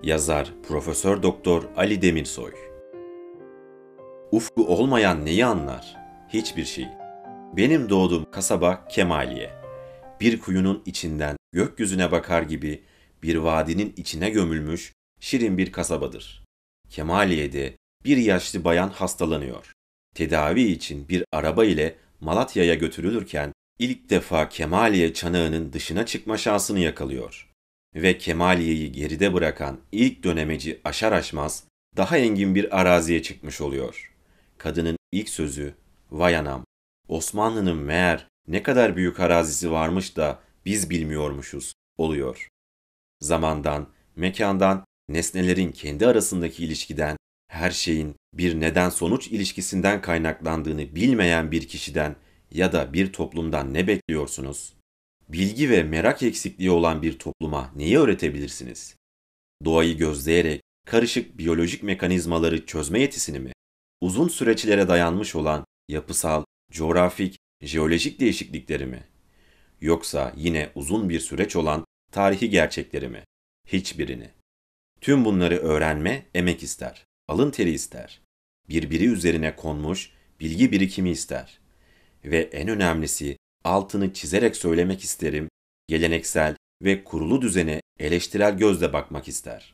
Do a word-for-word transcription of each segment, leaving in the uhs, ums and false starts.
Yazar Profesör Doktor Ali Demirsoy. Ufku olmayan neyi anlar? Hiçbir şey. Benim doğduğum kasaba Kemaliye. Bir kuyunun içinden gökyüzüne bakar gibi bir vadinin içine gömülmüş şirin bir kasabadır. Kemaliye'de bir yaşlı bayan hastalanıyor. Tedavi için bir araba ile Malatya'ya götürülürken ilk defa Kemaliye çanağının dışına çıkma şansını yakalıyor. Ve Kemaliye'yi geride bırakan ilk dönemeci aşar aşmaz daha engin bir araziye çıkmış oluyor. Kadının ilk sözü, "Vay anam, Osmanlı'nın meğer ne kadar büyük arazisi varmış da biz bilmiyormuşuz" oluyor. Zamandan, mekandan, nesnelerin kendi arasındaki ilişkiden, her şeyin bir neden-sonuç ilişkisinden kaynaklandığını bilmeyen bir kişiden ya da bir toplumdan ne bekliyorsunuz? Bilgi ve merak eksikliği olan bir topluma neyi öğretebilirsiniz? Doğayı gözleyerek karışık biyolojik mekanizmaları çözme yetisini mi? Uzun süreçlere dayanmış olan yapısal, coğrafik, jeolojik değişiklikleri mi? Yoksa yine uzun bir süreç olan tarihi gerçekleri mi? Hiçbirini. Tüm bunları öğrenme emek ister, alın teri ister. Birbiri üzerine konmuş bilgi birikimi ister. Ve en önemlisi, altını çizerek söylemek isterim, geleneksel ve kurulu düzene eleştirel gözle bakmak ister.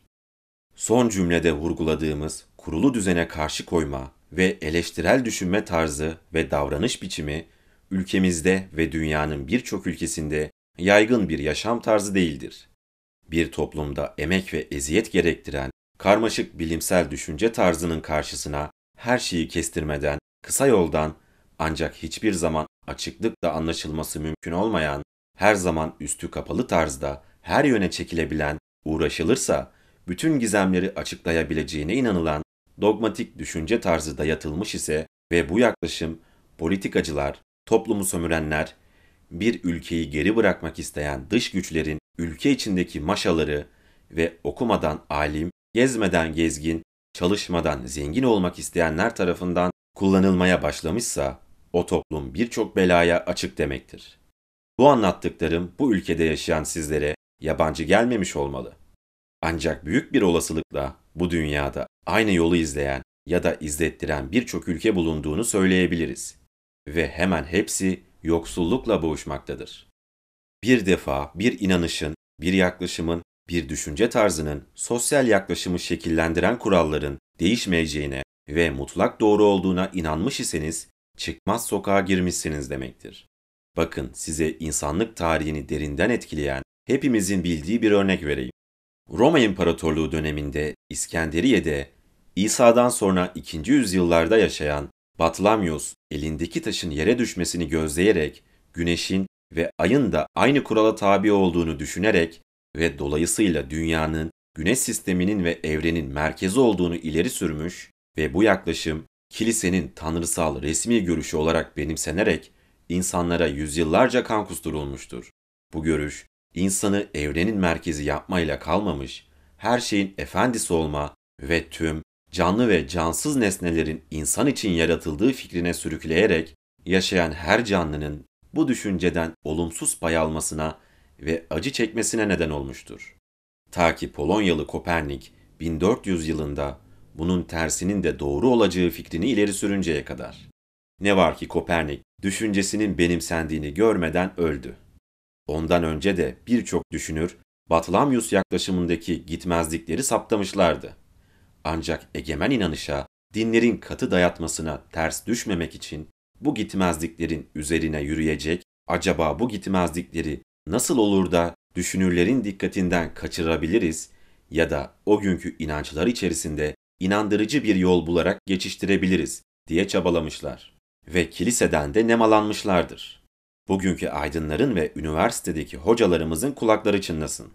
Son cümlede vurguladığımız kurulu düzene karşı koyma ve eleştirel düşünme tarzı ve davranış biçimi, ülkemizde ve dünyanın birçok ülkesinde yaygın bir yaşam tarzı değildir. Bir toplumda emek ve eziyet gerektiren karmaşık bilimsel düşünce tarzının karşısına her şeyi kestirmeden, kısa yoldan, ancak hiçbir zaman açıklıkla anlaşılması mümkün olmayan, her zaman üstü kapalı tarzda her yöne çekilebilen, uğraşılırsa bütün gizemleri açıklayabileceğine inanılan dogmatik düşünce tarzı dayatılmış ise ve bu yaklaşım politikacılar, toplumu sömürenler, bir ülkeyi geri bırakmak isteyen dış güçlerin ülke içindeki maşaları ve okumadan alim, gezmeden gezgin, çalışmadan zengin olmak isteyenler tarafından kullanılmaya başlamışsa, o toplum birçok belaya açık demektir. Bu anlattıklarım bu ülkede yaşayan sizlere yabancı gelmemiş olmalı. Ancak büyük bir olasılıkla bu dünyada aynı yolu izleyen ya da izlettiren birçok ülke bulunduğunu söyleyebiliriz. Ve hemen hepsi yoksullukla boğuşmaktadır. Bir defa bir inanışın, bir yaklaşımın, bir düşünce tarzının sosyal yaklaşımı şekillendiren kuralların değişmeyeceğine ve mutlak doğru olduğuna inanmış iseniz çıkmaz sokağa girmişsiniz demektir. Bakın size insanlık tarihini derinden etkileyen, hepimizin bildiği bir örnek vereyim. Roma İmparatorluğu döneminde İskenderiye'de İsa'dan sonra ikinci yüzyıllarda yaşayan Batlamyus elindeki taşın yere düşmesini gözleyerek güneşin ve ayın da aynı kurala tabi olduğunu düşünerek ve dolayısıyla dünyanın, güneş sisteminin ve evrenin merkezi olduğunu ileri sürmüş ve bu yaklaşım kilisenin tanrısal resmi görüşü olarak benimsenerek insanlara yüzyıllarca kan kusturulmuştur. Bu görüş, insanı evrenin merkezi yapmayla kalmamış, her şeyin efendisi olma ve tüm canlı ve cansız nesnelerin insan için yaratıldığı fikrine sürükleyerek yaşayan her canlının bu düşünceden olumsuz pay almasına ve acı çekmesine neden olmuştur. Ta ki Polonyalı Kopernik bin dört yüz yılında bunun tersinin de doğru olacağı fikrini ileri sürünceye kadar. Ne var ki Kopernik düşüncesinin benimsendiğini görmeden öldü. Ondan önce de birçok düşünür Batlamyus yaklaşımındaki gitmezlikleri saptamışlardı. Ancak egemen inanışa, dinlerin katı dayatmasına ters düşmemek için bu gitmezliklerin üzerine yürüyecek, acaba bu gitmezlikleri nasıl olur da düşünürlerin dikkatinden kaçırabiliriz ya da o günkü inançlar içerisinde inandırıcı bir yol bularak geçiştirebiliriz diye çabalamışlar. Ve kiliseden de nemalanmışlardır. Bugünkü aydınların ve üniversitedeki hocalarımızın kulakları çınlasın.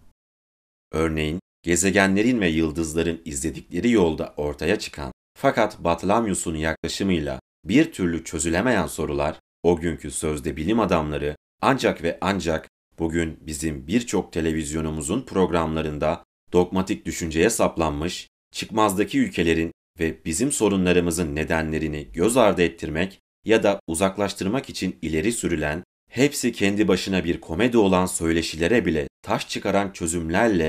Örneğin, gezegenlerin ve yıldızların izledikleri yolda ortaya çıkan fakat Batlamyus'un yaklaşımıyla bir türlü çözülemeyen sorular, o günkü sözde bilim adamları ancak ve ancak bugün bizim birçok televizyonumuzun programlarında dogmatik düşünceye saplanmış, çıkmazdaki ülkelerin ve bizim sorunlarımızın nedenlerini göz ardı ettirmek ya da uzaklaştırmak için ileri sürülen, hepsi kendi başına bir komedi olan söyleşilere bile taş çıkaran çözümlerle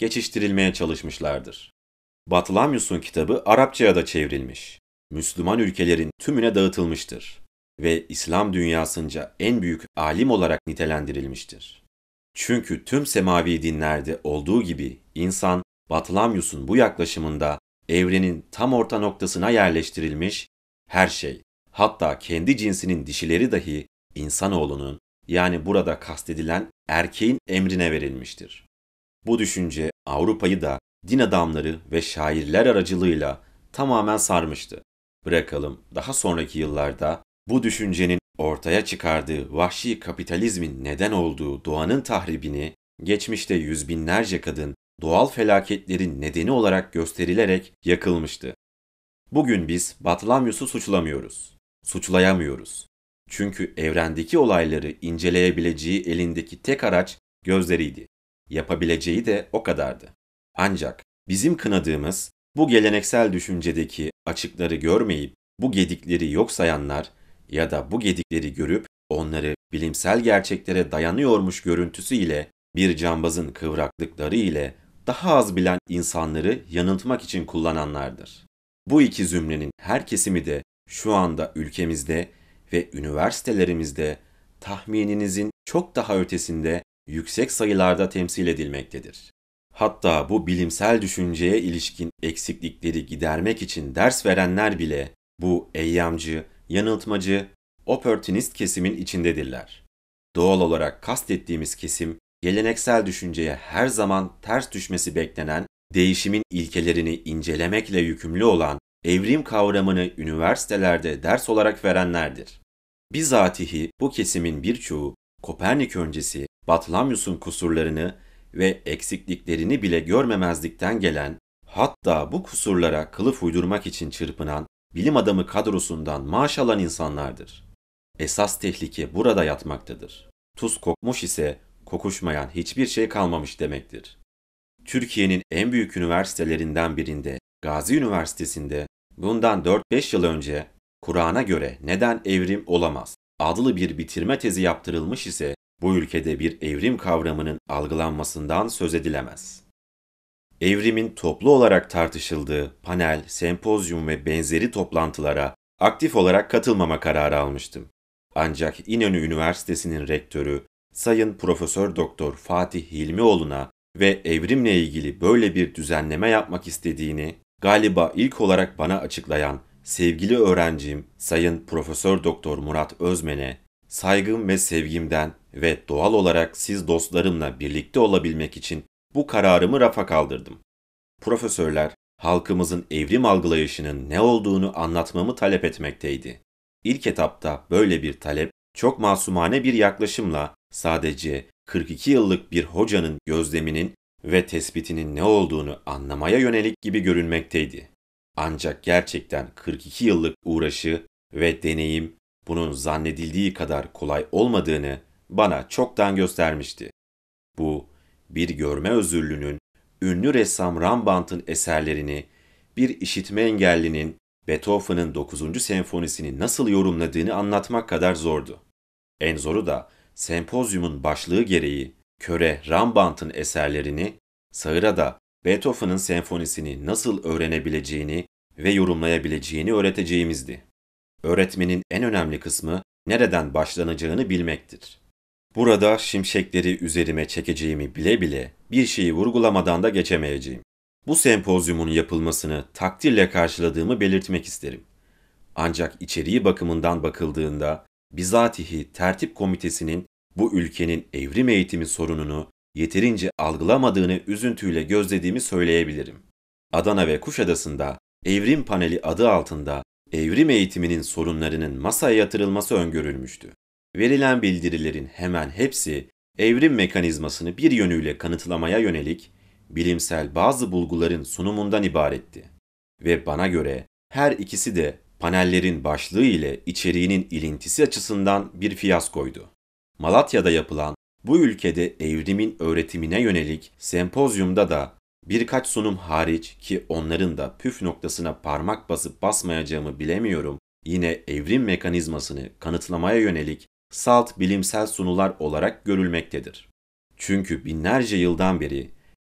geçiştirilmeye çalışmışlardır. Batlamyus'un kitabı Arapçaya da çevrilmiş. Müslüman ülkelerin tümüne dağıtılmıştır ve İslam dünyasınca en büyük alim olarak nitelendirilmiştir. Çünkü tüm semavi dinlerde olduğu gibi insan Batlamyus'un bu yaklaşımında evrenin tam orta noktasına yerleştirilmiş, her şey, hatta kendi cinsinin dişileri dahi insanoğlunun, yani burada kastedilen erkeğin emrine verilmiştir. Bu düşünce Avrupa'yı da din adamları ve şairler aracılığıyla tamamen sarmıştı. Bırakalım daha sonraki yıllarda bu düşüncenin ortaya çıkardığı vahşi kapitalizmin neden olduğu doğanın tahribini geçmişte yüz binlerce kadın doğal felaketlerin nedeni olarak gösterilerek yakılmıştı. Bugün biz Batlamyus'u suçlamıyoruz, suçlayamıyoruz. Çünkü evrendeki olayları inceleyebileceği elindeki tek araç gözleriydi. Yapabileceği de o kadardı. Ancak bizim kınadığımız bu geleneksel düşüncedeki açıkları görmeyip bu gedikleri yok sayanlar ya da bu gedikleri görüp onları bilimsel gerçeklere dayanıyormuş görüntüsü ile bir cambazın kıvraklıkları ile daha az bilen insanları yanıltmak için kullananlardır. Bu iki zümrenin her kesimi de şu anda ülkemizde ve üniversitelerimizde tahmininizin çok daha ötesinde yüksek sayılarda temsil edilmektedir. Hatta bu bilimsel düşünceye ilişkin eksiklikleri gidermek için ders verenler bile bu eyyamcı, yanıltmacı, opportunist kesimin içindedirler. Doğal olarak kastettiğimiz kesim, geleneksel düşünceye her zaman ters düşmesi beklenen, değişimin ilkelerini incelemekle yükümlü olan evrim kavramını üniversitelerde ders olarak verenlerdir. Bizatihi bu kesimin birçoğu Kopernik öncesi Batlamyus'un kusurlarını ve eksikliklerini bile görmemezlikten gelen, hatta bu kusurlara kılıf uydurmak için çırpınan bilim adamı kadrosundan maaş alan insanlardır. Esas tehlike burada yatmaktadır. Tuz kokmuş ise kokuşmayan hiçbir şey kalmamış demektir. Türkiye'nin en büyük üniversitelerinden birinde, Gazi Üniversitesi'nde bundan dört beş yıl önce Kur'an'a göre neden evrim olamaz adlı bir bitirme tezi yaptırılmış ise bu ülkede bir evrim kavramının algılanmasından söz edilemez. Evrimin toplu olarak tartışıldığı panel, sempozyum ve benzeri toplantılara aktif olarak katılmama kararı almıştım. Ancak İnönü Üniversitesi'nin rektörü Sayın Profesör Doktor Fatih Hilmioğlu'na ve evrimle ilgili böyle bir düzenleme yapmak istediğini galiba ilk olarak bana açıklayan sevgili öğrencim Sayın Profesör Doktor Murat Özmen'e saygım ve sevgimden ve doğal olarak siz dostlarımla birlikte olabilmek için bu kararımı rafa kaldırdım. Profesörler halkımızın evrim algılayışının ne olduğunu anlatmamı talep etmekteydi. İlk etapta böyle bir talep çok masumane bir yaklaşımla sadece kırk iki yıllık bir hocanın gözleminin ve tespitinin ne olduğunu anlamaya yönelik gibi görünmekteydi. Ancak gerçekten kırk iki yıllık uğraşı ve deneyim bunun zannedildiği kadar kolay olmadığını bana çoktan göstermişti. Bu, bir görme özürlünün ünlü ressam Rembrandt'ın eserlerini, bir işitme engellinin Beethoven'ın dokuzuncu senfonisini nasıl yorumladığını anlatmak kadar zordu. En zoru da sempozyumun başlığı gereği köre Rembrandt'ın eserlerini, sağıra da Beethoven'ın senfonisini nasıl öğrenebileceğini ve yorumlayabileceğini öğreteceğimizdi. Öğretmenin en önemli kısmı nereden başlanacağını bilmektir. Burada şimşekleri üzerime çekeceğimi bile bile bir şeyi vurgulamadan da geçemeyeceğim. Bu sempozyumun yapılmasını takdirle karşıladığımı belirtmek isterim. Ancak içeriği bakımından bakıldığında bizatihi tertip komitesinin bu ülkenin evrim eğitimi sorununu yeterince algılamadığını üzüntüyle gözlediğimi söyleyebilirim. Adana ve Kuşadası'nda Evrim Paneli adı altında evrim eğitiminin sorunlarının masaya yatırılması öngörülmüştü. Verilen bildirilerin hemen hepsi evrim mekanizmasını bir yönüyle kanıtlamaya yönelik bilimsel bazı bulguların sunumundan ibaretti. Ve bana göre her ikisi de panellerin başlığı ile içeriğinin ilintisi açısından bir fiyaskoydu. Malatya'da yapılan bu ülkede evrimin öğretimine yönelik sempozyumda da birkaç sunum hariç ki onların da püf noktasına parmak basıp basmayacağımı bilemiyorum, yine evrim mekanizmasını kanıtlamaya yönelik salt bilimsel sunular olarak görülmektedir. Çünkü binlerce yıldan beri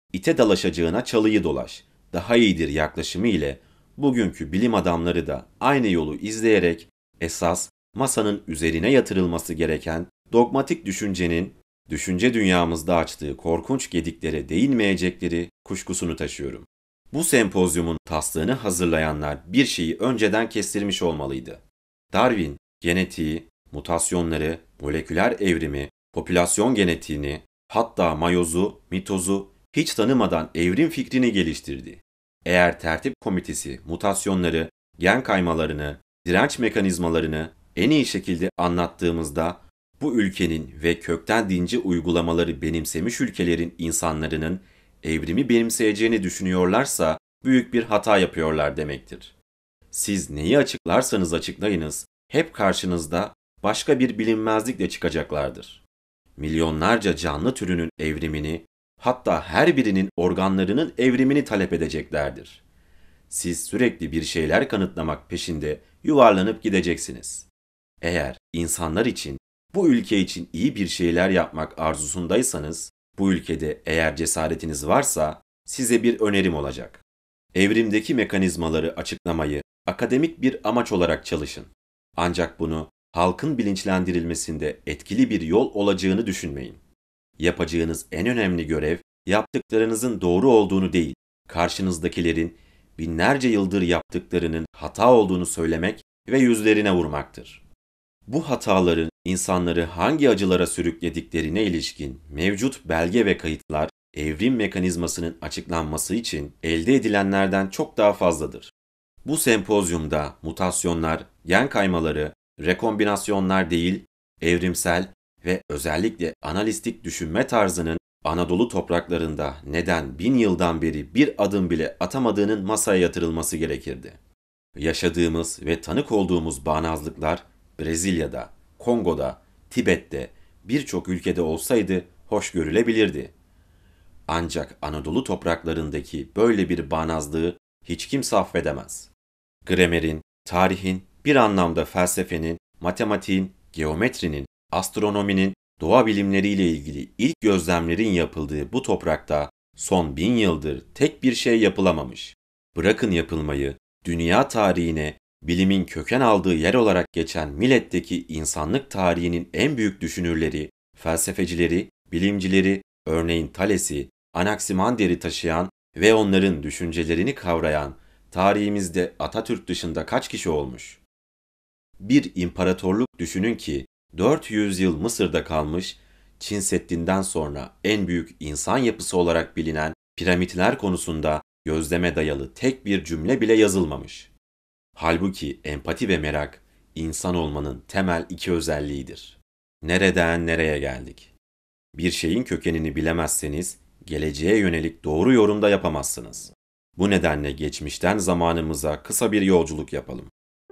İte dalaşacağına çalıyı dolaş, daha iyidir yaklaşımı ile bugünkü bilim adamları da aynı yolu izleyerek esas masanın üzerine yatırılması gereken dogmatik düşüncenin düşünce dünyamızda açtığı korkunç gediklere değinmeyecekleri kuşkusunu taşıyorum. Bu sempozyumun taslağını hazırlayanlar bir şeyi önceden kestirmiş olmalıydı. Darwin, genetiği, mutasyonları, moleküler evrimi, popülasyon genetiğini, hatta mayozu, mitozu hiç tanımadan evrim fikrini geliştirdi. Eğer tertip komitesi mutasyonları, gen kaymalarını, direnç mekanizmalarını en iyi şekilde anlattığımızda bu ülkenin ve kökten dinci uygulamaları benimsemiş ülkelerin insanlarının evrimi benimseyeceğini düşünüyorlarsa büyük bir hata yapıyorlar demektir. Siz neyi açıklarsanız açıklayınız, hep karşınızda başka bir bilinmezlikle çıkacaklardır. Milyonlarca canlı türünün evrimini, hatta her birinin organlarının evrimini talep edeceklerdir. Siz sürekli bir şeyler kanıtlamak peşinde yuvarlanıp gideceksiniz. Eğer insanlar için, bu ülke için iyi bir şeyler yapmak arzusundaysanız, bu ülkede eğer cesaretiniz varsa size bir önerim olacak. Evrimdeki mekanizmaları açıklamayı akademik bir amaç olarak çalışın. Ancak bunu halkın bilinçlendirilmesinde etkili bir yol olacağını düşünmeyin. Yapacağınız en önemli görev, yaptıklarınızın doğru olduğunu değil, karşınızdakilerin binlerce yıldır yaptıklarının hata olduğunu söylemek ve yüzlerine vurmaktır. Bu hataların insanları hangi acılara sürüklediklerine ilişkin mevcut belge ve kayıtlar, evrim mekanizmasının açıklanması için elde edilenlerden çok daha fazladır. Bu sempozyumda mutasyonlar, gen kaymaları, rekombinasyonlar değil, evrimsel ve özellikle analistik düşünme tarzının Anadolu topraklarında neden bin yıldan beri bir adım bile atamadığının masaya yatırılması gerekirdi. Yaşadığımız ve tanık olduğumuz bağnazlıklar Brezilya'da, Kongo'da, Tibet'te birçok ülkede olsaydı hoş görülebilirdi. Ancak Anadolu topraklarındaki böyle bir bağnazlığı hiç kimse affedemez. Gramerin, tarihin, bir anlamda felsefenin, matematiğin, geometrinin, astronominin, doğa bilimleriyle ilgili ilk gözlemlerin yapıldığı bu toprakta son bin yıldır tek bir şey yapılamamış. Bırakın yapılmayı, dünya tarihine bilimin köken aldığı yer olarak geçen Millet'teki insanlık tarihinin en büyük düşünürleri, felsefecileri, bilimcileri, örneğin Thales'i, Anaximander'i taşıyan ve onların düşüncelerini kavrayan tarihimizde Atatürk dışında kaç kişi olmuş? Bir imparatorluk düşünün ki dört yüz yıl Mısır'da kalmış, Çin Seddi'nden sonra en büyük insan yapısı olarak bilinen piramitler konusunda gözleme dayalı tek bir cümle bile yazılmamış. Halbuki empati ve merak, insan olmanın temel iki özelliğidir. Nereden nereye geldik? Bir şeyin kökenini bilemezseniz, geleceğe yönelik doğru yorum da yapamazsınız. Bu nedenle geçmişten zamanımıza kısa bir yolculuk yapalım.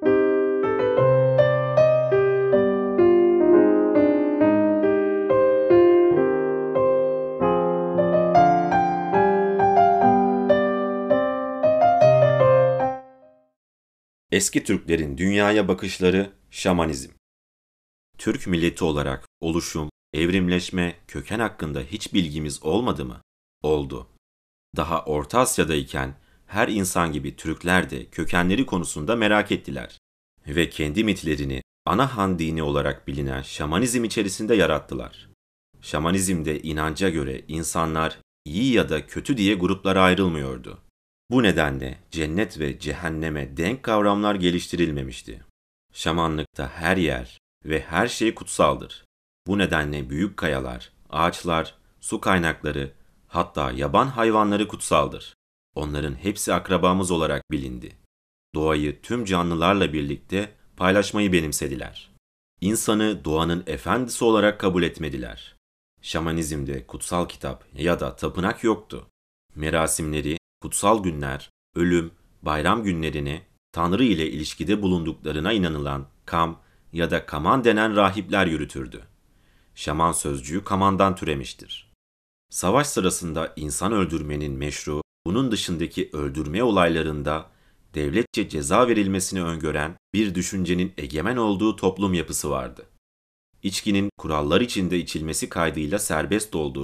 Eski Türklerin dünyaya bakışları şamanizm. Türk milleti olarak oluşum, evrimleşme, köken hakkında hiç bilgimiz olmadı mı? Oldu. Daha Orta Asya'dayken her insan gibi Türkler de kökenleri konusunda merak ettiler ve kendi mitlerini ana han dini olarak bilinen şamanizm içerisinde yarattılar. Şamanizmde inanca göre insanlar iyi ya da kötü diye gruplara ayrılmıyordu. Bu nedenle cennet ve cehenneme denk kavramlar geliştirilmemişti. Şamanlıkta her yer ve her şey kutsaldır. Bu nedenle büyük kayalar, ağaçlar, su kaynakları, hatta yaban hayvanları kutsaldır. Onların hepsi akrabamız olarak bilindi. Doğayı tüm canlılarla birlikte paylaşmayı benimsediler. İnsanı doğanın efendisi olarak kabul etmediler. Şamanizmde kutsal kitap ya da tapınak yoktu. Merasimleri, kutsal günler, ölüm, bayram günlerini Tanrı ile ilişkide bulunduklarına inanılan kam ya da kaman denen rahipler yürütürdü. Şaman sözcüğü kamandan türemiştir. Savaş sırasında insan öldürmenin meşru, bunun dışındaki öldürme olaylarında devletçe ceza verilmesini öngören bir düşüncenin egemen olduğu toplum yapısı vardı. İçkinin kurallar içinde içilmesi kaydıyla serbest olduğu,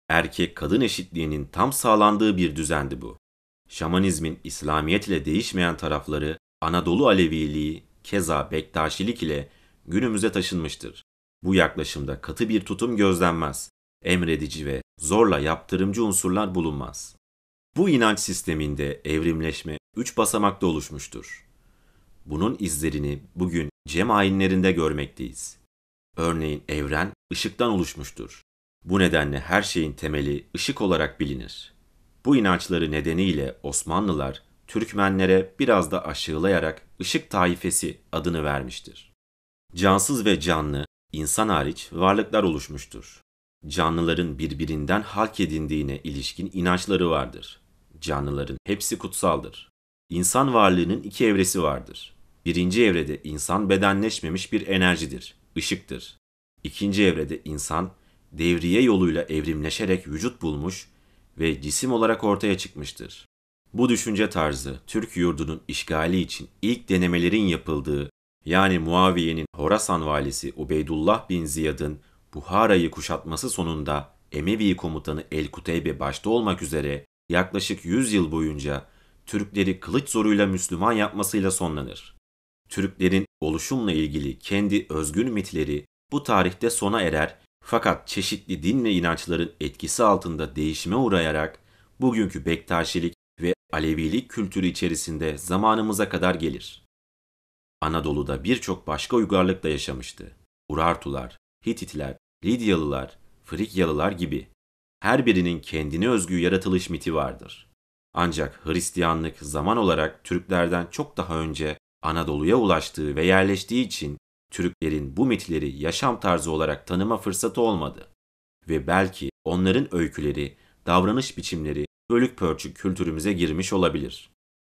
Erkek-kadın eşitliğinin tam sağlandığı bir düzendi bu. Şamanizmin İslamiyet ile değişmeyen tarafları Anadolu Aleviliği, keza Bektaşilik ile günümüze taşınmıştır. Bu yaklaşımda katı bir tutum gözlenmez. Emredici ve zorla yaptırımcı unsurlar bulunmaz. Bu inanç sisteminde evrimleşme üç basamakta oluşmuştur. Bunun izlerini bugün cem ayinlerinde görmekteyiz. Örneğin evren ışıktan oluşmuştur. Bu nedenle her şeyin temeli ışık olarak bilinir. Bu inançları nedeniyle Osmanlılar Türkmenlere biraz da aşağılayarak ışık taifesi adını vermiştir. Cansız ve canlı, insan hariç varlıklar oluşmuştur. Canlıların birbirinden halk edindiğine ilişkin inançları vardır. Canlıların hepsi kutsaldır. İnsan varlığının iki evresi vardır. Birinci evrede insan bedenleşmemiş bir enerjidir, ışıktır. İkinci evrede insan devriye yoluyla evrimleşerek vücut bulmuş ve cisim olarak ortaya çıkmıştır. Bu düşünce tarzı Türk yurdunun işgali için ilk denemelerin yapıldığı, yani Muaviye'nin Horasan valisi Ubeydullah bin Ziyad'ın Buhara'yı kuşatması sonunda Emevi komutanı El-Kuteybe başta olmak üzere yaklaşık yüz yıl boyunca Türkleri kılıç zoruyla Müslüman yapmasıyla sonlanır. Türklerin oluşumla ilgili kendi özgün mitleri bu tarihte sona erer, fakat çeşitli din ve inançların etkisi altında değişime uğrayarak bugünkü Bektaşilik ve Alevilik kültürü içerisinde zamanımıza kadar gelir. Anadolu'da birçok başka uygarlık da yaşamıştı. Urartular, Hititler, Lidyalılar, Frikyalılar gibi. Her birinin kendine özgü yaratılış miti vardır. Ancak Hristiyanlık zaman olarak Türklerden çok daha önce Anadolu'ya ulaştığı ve yerleştiği için Türklerin bu mitleri yaşam tarzı olarak tanıma fırsatı olmadı. Ve belki onların öyküleri, davranış biçimleri bölük pörçük kültürümüze girmiş olabilir.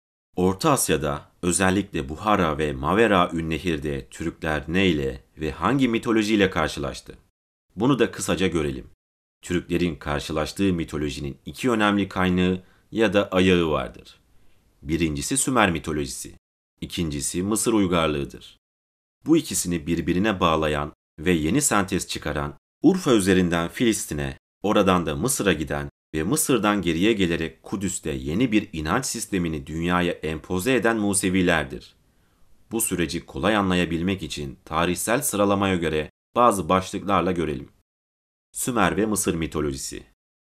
Orta Asya'da, özellikle Buhara ve Mavera Ünnehir'de Türkler neyle ve hangi mitolojiyle karşılaştı? Bunu da kısaca görelim. Türklerin karşılaştığı mitolojinin iki önemli kaynağı ya da ayağı vardır. Birincisi Sümer mitolojisi, ikincisi Mısır uygarlığıdır. Bu ikisini birbirine bağlayan ve yeni sentez çıkaran, Urfa üzerinden Filistin'e, oradan da Mısır'a giden ve Mısır'dan geriye gelerek Kudüs'te yeni bir inanç sistemini dünyaya empoze eden Musevilerdir. Bu süreci kolay anlayabilmek için tarihsel sıralamaya göre bazı başlıklarla görelim. Sümer ve Mısır mitolojisi.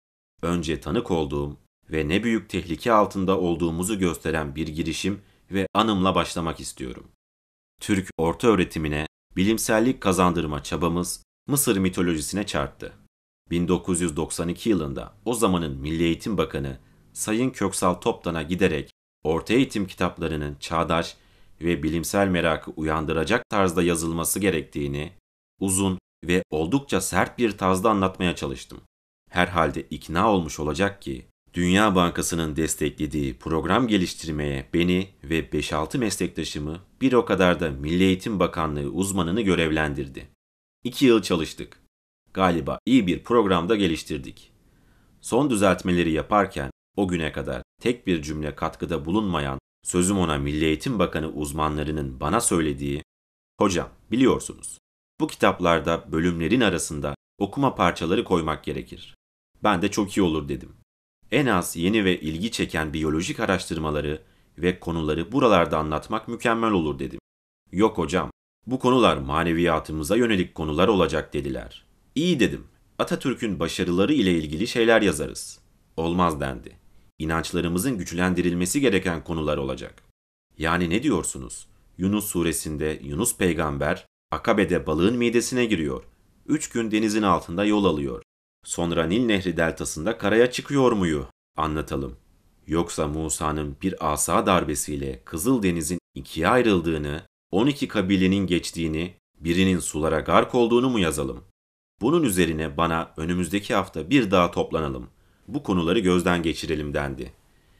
Önce tanık olduğum ve ne büyük tehlike altında olduğumuzu gösteren bir girişim ve anımla başlamak istiyorum. Türk ortaöğretimine bilimsellik kazandırma çabamız Mısır mitolojisine çarptı. bin dokuz yüz doksan iki yılında o zamanın Milli Eğitim Bakanı Sayın Köksal Toptan'a giderek orta eğitim kitaplarının çağdaş ve bilimsel merakı uyandıracak tarzda yazılması gerektiğini uzun ve oldukça sert bir tarzda anlatmaya çalıştım. Herhalde ikna olmuş olacak ki Dünya Bankası'nın desteklediği program geliştirmeye beni ve beş altı meslektaşımı bir o kadar da Milli Eğitim Bakanlığı uzmanını görevlendirdi. İki yıl çalıştık. Galiba iyi bir programda geliştirdik. Son düzeltmeleri yaparken o güne kadar tek bir cümle katkıda bulunmayan, sözüm ona Milli Eğitim Bakanı uzmanlarının bana söylediği, "Hocam, biliyorsunuz, bu kitaplarda bölümlerin arasında okuma parçaları koymak gerekir. Ben de çok iyi olur," dedim. En az yeni ve ilgi çeken biyolojik araştırmaları ve konuları buralarda anlatmak mükemmel olur dedim. "Yok hocam, bu konular maneviyatımıza yönelik konular olacak," dediler. "İyi," dedim. "Atatürk'ün başarıları ile ilgili şeyler yazarız." "Olmaz," dendi. "İnançlarımızın güçlendirilmesi gereken konular olacak." "Yani ne diyorsunuz? Yunus suresinde Yunus peygamber Akabe'de balığın midesine giriyor. Üç gün denizin altında yol alıyor. Sonra Nil Nehri deltasında karaya çıkıyor muyu anlatalım? Yoksa Musa'nın bir asa darbesiyle Kızıldeniz'in ikiye ayrıldığını, on iki kabilenin geçtiğini, birinin sulara gark olduğunu mu yazalım? Bunun üzerine bana önümüzdeki hafta bir daha toplanalım, bu konuları gözden geçirelim," dendi.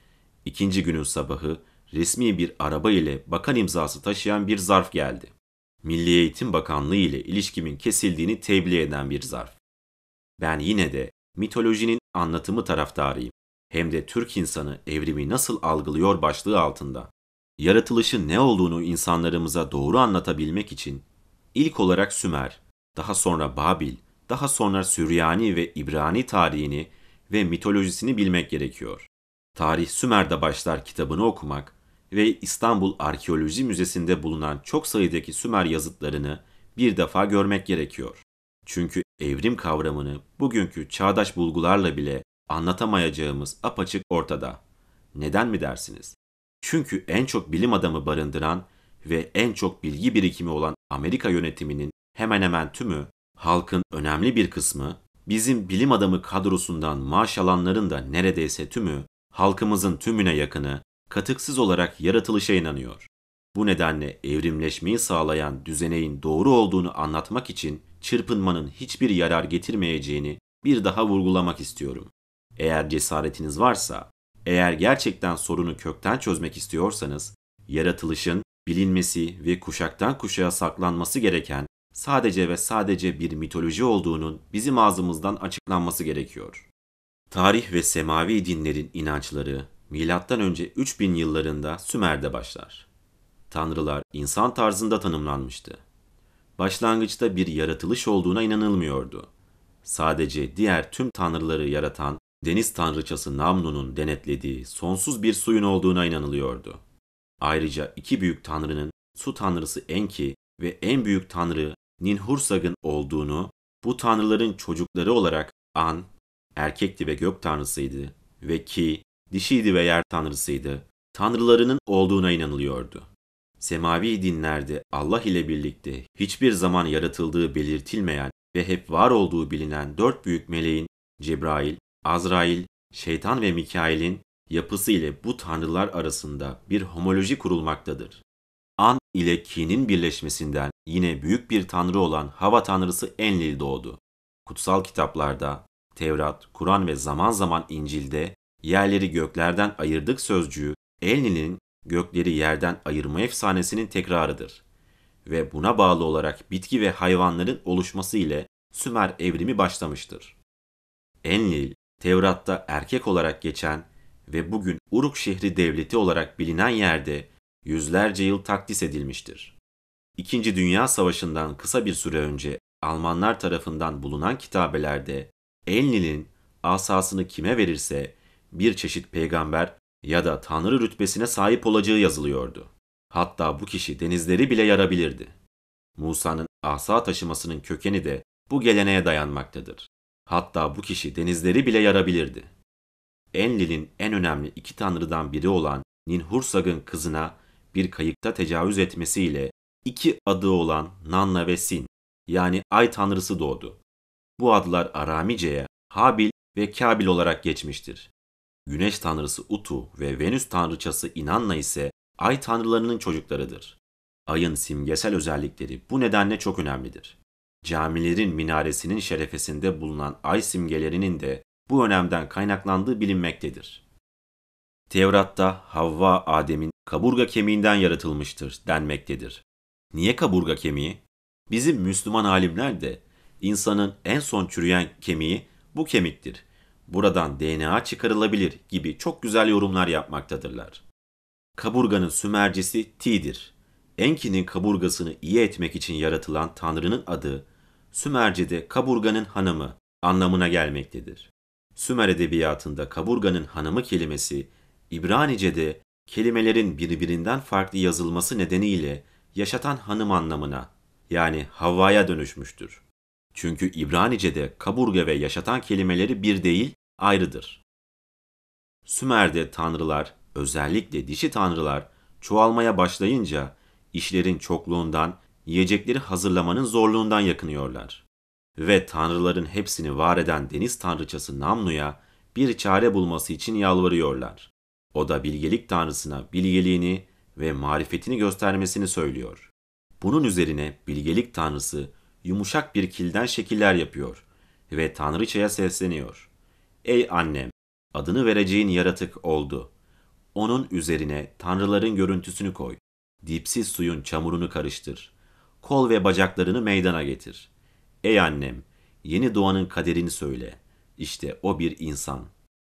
İkinci günün sabahı resmi bir araba ile bakan imzası taşıyan bir zarf geldi. Milli Eğitim Bakanlığı ile ilişkimin kesildiğini tebliğ eden bir zarf. Ben yine de mitolojinin anlatımı taraftarıyım. Hem de Türk insanı evrimi nasıl algılıyor başlığı altında. Yaratılışın ne olduğunu insanlarımıza doğru anlatabilmek için ilk olarak Sümer, daha sonra Babil, daha sonra Süryani ve İbrani tarihini ve mitolojisini bilmek gerekiyor. Tarih Sümer'de başlar kitabını okumak ve İstanbul Arkeoloji Müzesi'nde bulunan çok sayıdaki Sümer yazıtlarını bir defa görmek gerekiyor. Çünkü evrim kavramını bugünkü çağdaş bulgularla bile anlatamayacağımız apaçık ortada. Neden mi dersiniz? Çünkü en çok bilim adamı barındıran ve en çok bilgi birikimi olan Amerika yönetiminin hemen hemen tümü, halkın önemli bir kısmı, bizim bilim adamı kadrosundan maaş alanların da neredeyse tümü, halkımızın tümüne yakını, katıksız olarak yaratılışa inanıyor. Bu nedenle evrimleşmeyi sağlayan düzeneğin doğru olduğunu anlatmak için çırpınmanın hiçbir yarar getirmeyeceğini bir daha vurgulamak istiyorum. Eğer cesaretiniz varsa, eğer gerçekten sorunu kökten çözmek istiyorsanız, yaratılışın bilinmesi ve kuşaktan kuşağa saklanması gereken sadece ve sadece bir mitoloji olduğunun bizim ağzımızdan açıklanması gerekiyor. Tarih ve semavi dinlerin inançları milattan önce üç bin yıllarında Sümer'de başlar. Tanrılar insan tarzında tanımlanmıştı. Başlangıçta bir yaratılış olduğuna inanılmıyordu. Sadece diğer tüm tanrıları yaratan deniz tanrıçası Namnu'nun denetlediği sonsuz bir suyun olduğuna inanılıyordu. Ayrıca iki büyük tanrının su tanrısı Enki ve en büyük tanrı Ninhursag'ın olduğunu, bu tanrıların çocukları olarak An, erkekti ve gök tanrısıydı ve Ki, dişiydi ve yer tanrısıydı, tanrılarının olduğuna inanılıyordu. Semavi dinlerde Allah ile birlikte hiçbir zaman yaratıldığı belirtilmeyen ve hep var olduğu bilinen dört büyük meleğin Cebrail, Azrail, Şeytan ve Mikail'in yapısı ile bu tanrılar arasında bir homoloji kurulmaktadır. An ile Ki'nin birleşmesinden yine büyük bir tanrı olan hava tanrısı Enlil doğdu. Kutsal kitaplarda, Tevrat, Kur'an ve zaman zaman İncil'de yerleri göklerden ayırdık sözcüğü Enlil'in gökleri yerden ayırma efsanesinin tekrarıdır. Ve buna bağlı olarak bitki ve hayvanların oluşması ile Sümer evrimi başlamıştır. Enlil, Tevrat'ta erkek olarak geçen ve bugün Uruk şehri devleti olarak bilinen yerde yüzlerce yıl takdis edilmiştir. İkinci Dünya Savaşı'ndan kısa bir süre önce Almanlar tarafından bulunan kitabelerde Enlil'in asasını kime verirse bir çeşit peygamber ya da tanrı rütbesine sahip olacağı yazılıyordu. Hatta bu kişi denizleri bile yarabilirdi. Musa'nın asa taşımasının kökeni de bu geleneğe dayanmaktadır. Hatta bu kişi denizleri bile yarabilirdi. Enlil'in en önemli iki tanrıdan biri olan Ninhursag'ın kızına bir kayıkta tecavüz etmesiyle iki adı olan Nanna ve Sin, yani ay tanrısı doğdu. Bu adlar Aramice'ye Habil ve Kabil olarak geçmiştir. Güneş tanrısı Utu ve Venüs tanrıçası Inanna ise ay tanrılarının çocuklarıdır. Ayın simgesel özellikleri bu nedenle çok önemlidir. Camilerin minaresinin şerefesinde bulunan ay simgelerinin de bu önemden kaynaklandığı bilinmektedir. Tevrat'ta Havva Adem'in kaburga kemiğinden yaratılmıştır denmektedir. Niye kaburga kemiği? Bizim Müslüman alimler de insanın en son çürüyen kemiği bu kemiktir. Buradan D N A çıkarılabilir gibi çok güzel yorumlar yapmaktadırlar. Kaburganın Sümercesi Ti'dir. Enki'nin kaburgasını iyi etmek için yaratılan tanrının adı Sümerce'de kaburganın hanımı anlamına gelmektedir. Sümer edebiyatında kaburganın hanımı kelimesi İbranice'de kelimelerin birbirinden farklı yazılması nedeniyle yaşatan hanım anlamına, yani Havva'ya dönüşmüştür. Çünkü İbranice'de kaburga ve yaşatan kelimeleri bir değil, ayrıdır. Sümer'de tanrılar, özellikle dişi tanrılar çoğalmaya başlayınca işlerin çokluğundan, yiyecekleri hazırlamanın zorluğundan yakınıyorlar. Ve tanrıların hepsini var eden deniz tanrıçası Namnu'ya bir çare bulması için yalvarıyorlar. O da bilgelik tanrısına bilgeliğini ve marifetini göstermesini söylüyor. Bunun üzerine bilgelik tanrısı yumuşak bir kilden şekiller yapıyor ve tanrıçaya sesleniyor. Ey annem, adını vereceğin yaratık oldu. Onun üzerine tanrıların görüntüsünü koy. Dipsiz suyun çamurunu karıştır. Kol ve bacaklarını meydana getir. Ey annem, yeni doğanın kaderini söyle. İşte o bir insan.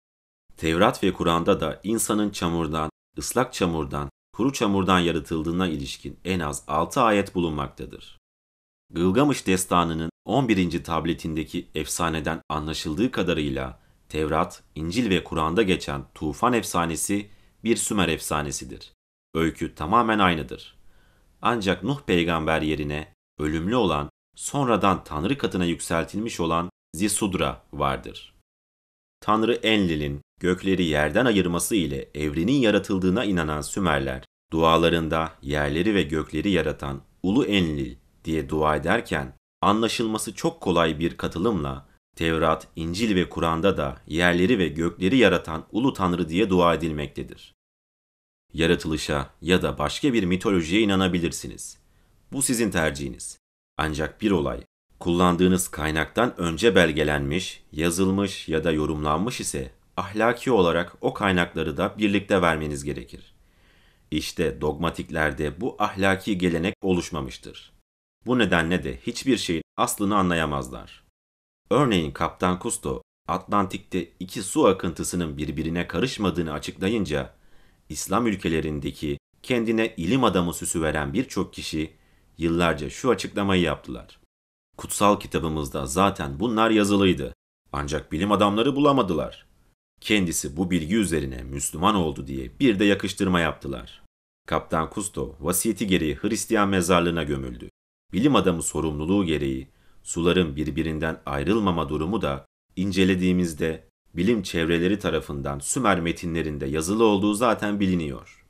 Tevrat ve Kur'an'da da insanın çamurdan, ıslak çamurdan, kuru çamurdan yaratıldığına ilişkin en az altı ayet bulunmaktadır. Gılgamış destanının on birinci tabletindeki efsaneden anlaşıldığı kadarıyla Tevrat, İncil ve Kur'an'da geçen tufan efsanesi bir Sümer efsanesidir. Öykü tamamen aynıdır. Ancak Nuh peygamber yerine ölümlü olan, sonradan Tanrı katına yükseltilmiş olan Zisudra vardır. Tanrı Enlil'in gökleri yerden ayırması ile evrenin yaratıldığına inanan Sümerler, dualarında yerleri ve gökleri yaratan Ulu Enlil diye dua ederken, anlaşılması çok kolay bir katılımla Tevrat, İncil ve Kur'an'da da yerleri ve gökleri yaratan Ulu Tanrı diye dua edilmektedir. Yaratılışa ya da başka bir mitolojiye inanabilirsiniz. Bu sizin tercihiniz. Ancak bir olay, kullandığınız kaynaktan önce belgelenmiş, yazılmış ya da yorumlanmış ise ahlaki olarak o kaynakları da birlikte vermeniz gerekir. İşte dogmatiklerde bu ahlaki gelenek oluşmamıştır. Bu nedenle de hiçbir şeyin aslını anlayamazlar. Örneğin Kaptan Kusto, Atlantik'te iki su akıntısının birbirine karışmadığını açıklayınca, İslam ülkelerindeki kendine ilim adamı süsü veren birçok kişi yıllarca şu açıklamayı yaptılar. Kutsal kitabımızda zaten bunlar yazılıydı. Ancak bilim adamları bulamadılar. Kendisi bu bilgi üzerine Müslüman oldu diye bir de yakıştırma yaptılar. Kaptan Kusto vasiyeti gereği Hristiyan mezarlığına gömüldü. Bilim adamı sorumluluğu gereği suların birbirinden ayrılmama durumu da incelediğimizde bilim çevreleri tarafından Sümer metinlerinde yazılı olduğu zaten biliniyor.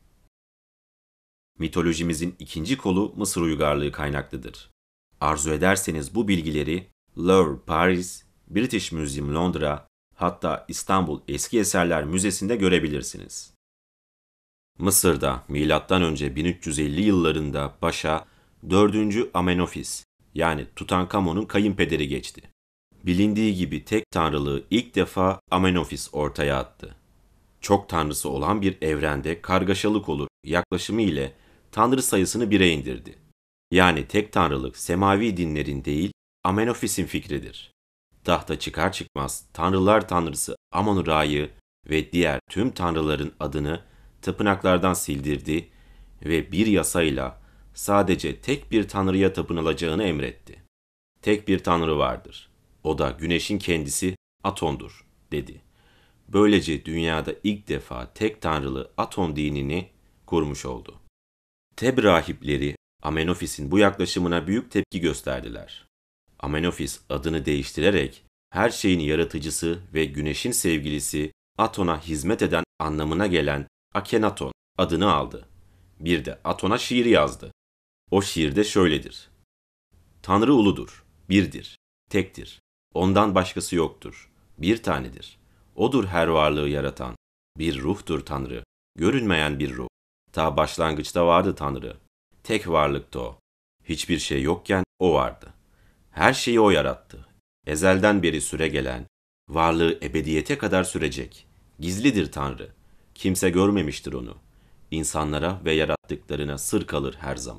Mitolojimizin ikinci kolu Mısır uygarlığı kaynaklıdır. Arzu ederseniz bu bilgileri Louvre Paris, British Museum Londra, hatta İstanbul Eski Eserler Müzesi'nde görebilirsiniz. Mısır'da milattan önce bin üç yüz elli yıllarında başa dördüncü Amenofis yani Tutankamon'un kayınpederi geçti. Bilindiği gibi tek tanrılığı ilk defa Amenofis ortaya attı. Çok tanrısı olan bir evrende kargaşalık olur yaklaşımı ile tanrı sayısını bire indirdi. Yani tek tanrılık semavi dinlerin değil Amenofis'in fikridir. Tahta çıkar çıkmaz tanrılar tanrısı Amon-Ra'yı ve diğer tüm tanrıların adını tapınaklardan sildirdi ve bir yasayla sadece tek bir tanrıya tapınılacağını emretti. Tek bir tanrı vardır. O da güneşin kendisi Aton'dur, dedi. Böylece dünyada ilk defa tek tanrılı Aton dinini kurmuş oldu. Teb rahipleri Amenofis'in bu yaklaşımına büyük tepki gösterdiler. Amenofis adını değiştirerek her şeyin yaratıcısı ve güneşin sevgilisi Aton'a hizmet eden anlamına gelen Akhenaton adını aldı. Bir de Aton'a şiir yazdı. O şiirde şöyledir. Tanrı uludur, birdir, tektir. Ondan başkası yoktur, bir tanedir. Odur her varlığı yaratan. Bir ruhtur Tanrı, görünmeyen bir ruh. Ta başlangıçta vardı Tanrı. Tek varlıktı o. Hiçbir şey yokken o vardı. Her şeyi o yarattı. Ezelden beri süregelen, varlığı ebediyete kadar sürecek. Gizlidir Tanrı. Kimse görmemiştir onu. İnsanlara ve yarattıklarına sır kalır her zaman.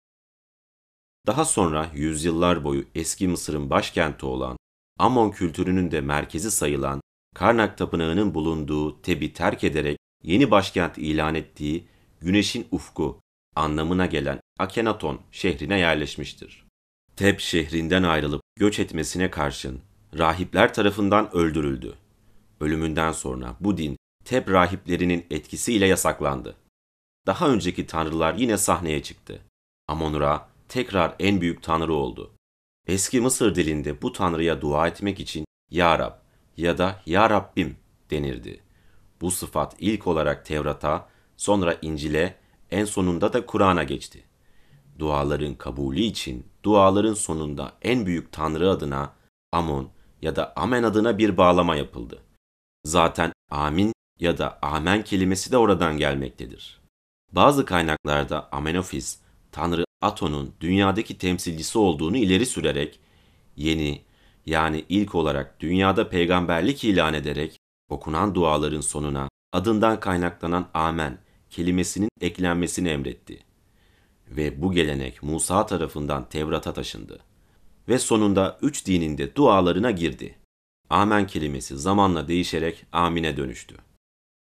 Daha sonra yüzyıllar boyu eski Mısır'ın başkenti olan, Amon kültürünün de merkezi sayılan Karnak Tapınağı'nın bulunduğu Teb'i terk ederek yeni başkent ilan ettiği Güneşin Ufku anlamına gelen Akhenaton şehrine yerleşmiştir. Teb şehrinden ayrılıp göç etmesine karşın rahipler tarafından öldürüldü. Ölümünden sonra bu din Teb rahiplerinin etkisiyle yasaklandı. Daha önceki tanrılar yine sahneye çıktı. Amon-Ra tekrar en büyük tanrı oldu. Eski Mısır dilinde bu tanrıya dua etmek için Ya Rab ya da Ya Rabbim denirdi. Bu sıfat ilk olarak Tevrat'a, sonra İncil'e, en sonunda da Kur'an'a geçti. Duaların kabulü için duaların sonunda en büyük tanrı adına Amon ya da Amen adına bir bağlama yapıldı. Zaten amin ya da amen kelimesi de oradan gelmektedir. Bazı kaynaklarda Amenofis, Tanrı Aton'un dünyadaki temsilcisi olduğunu ileri sürerek, yeni yani ilk olarak dünyada peygamberlik ilan ederek okunan duaların sonuna adından kaynaklanan amen kelimesinin eklenmesini emretti. Ve bu gelenek Musa tarafından Tevrat'a taşındı. Ve sonunda üç dinin de dualarına girdi. Amen kelimesi zamanla değişerek amine dönüştü.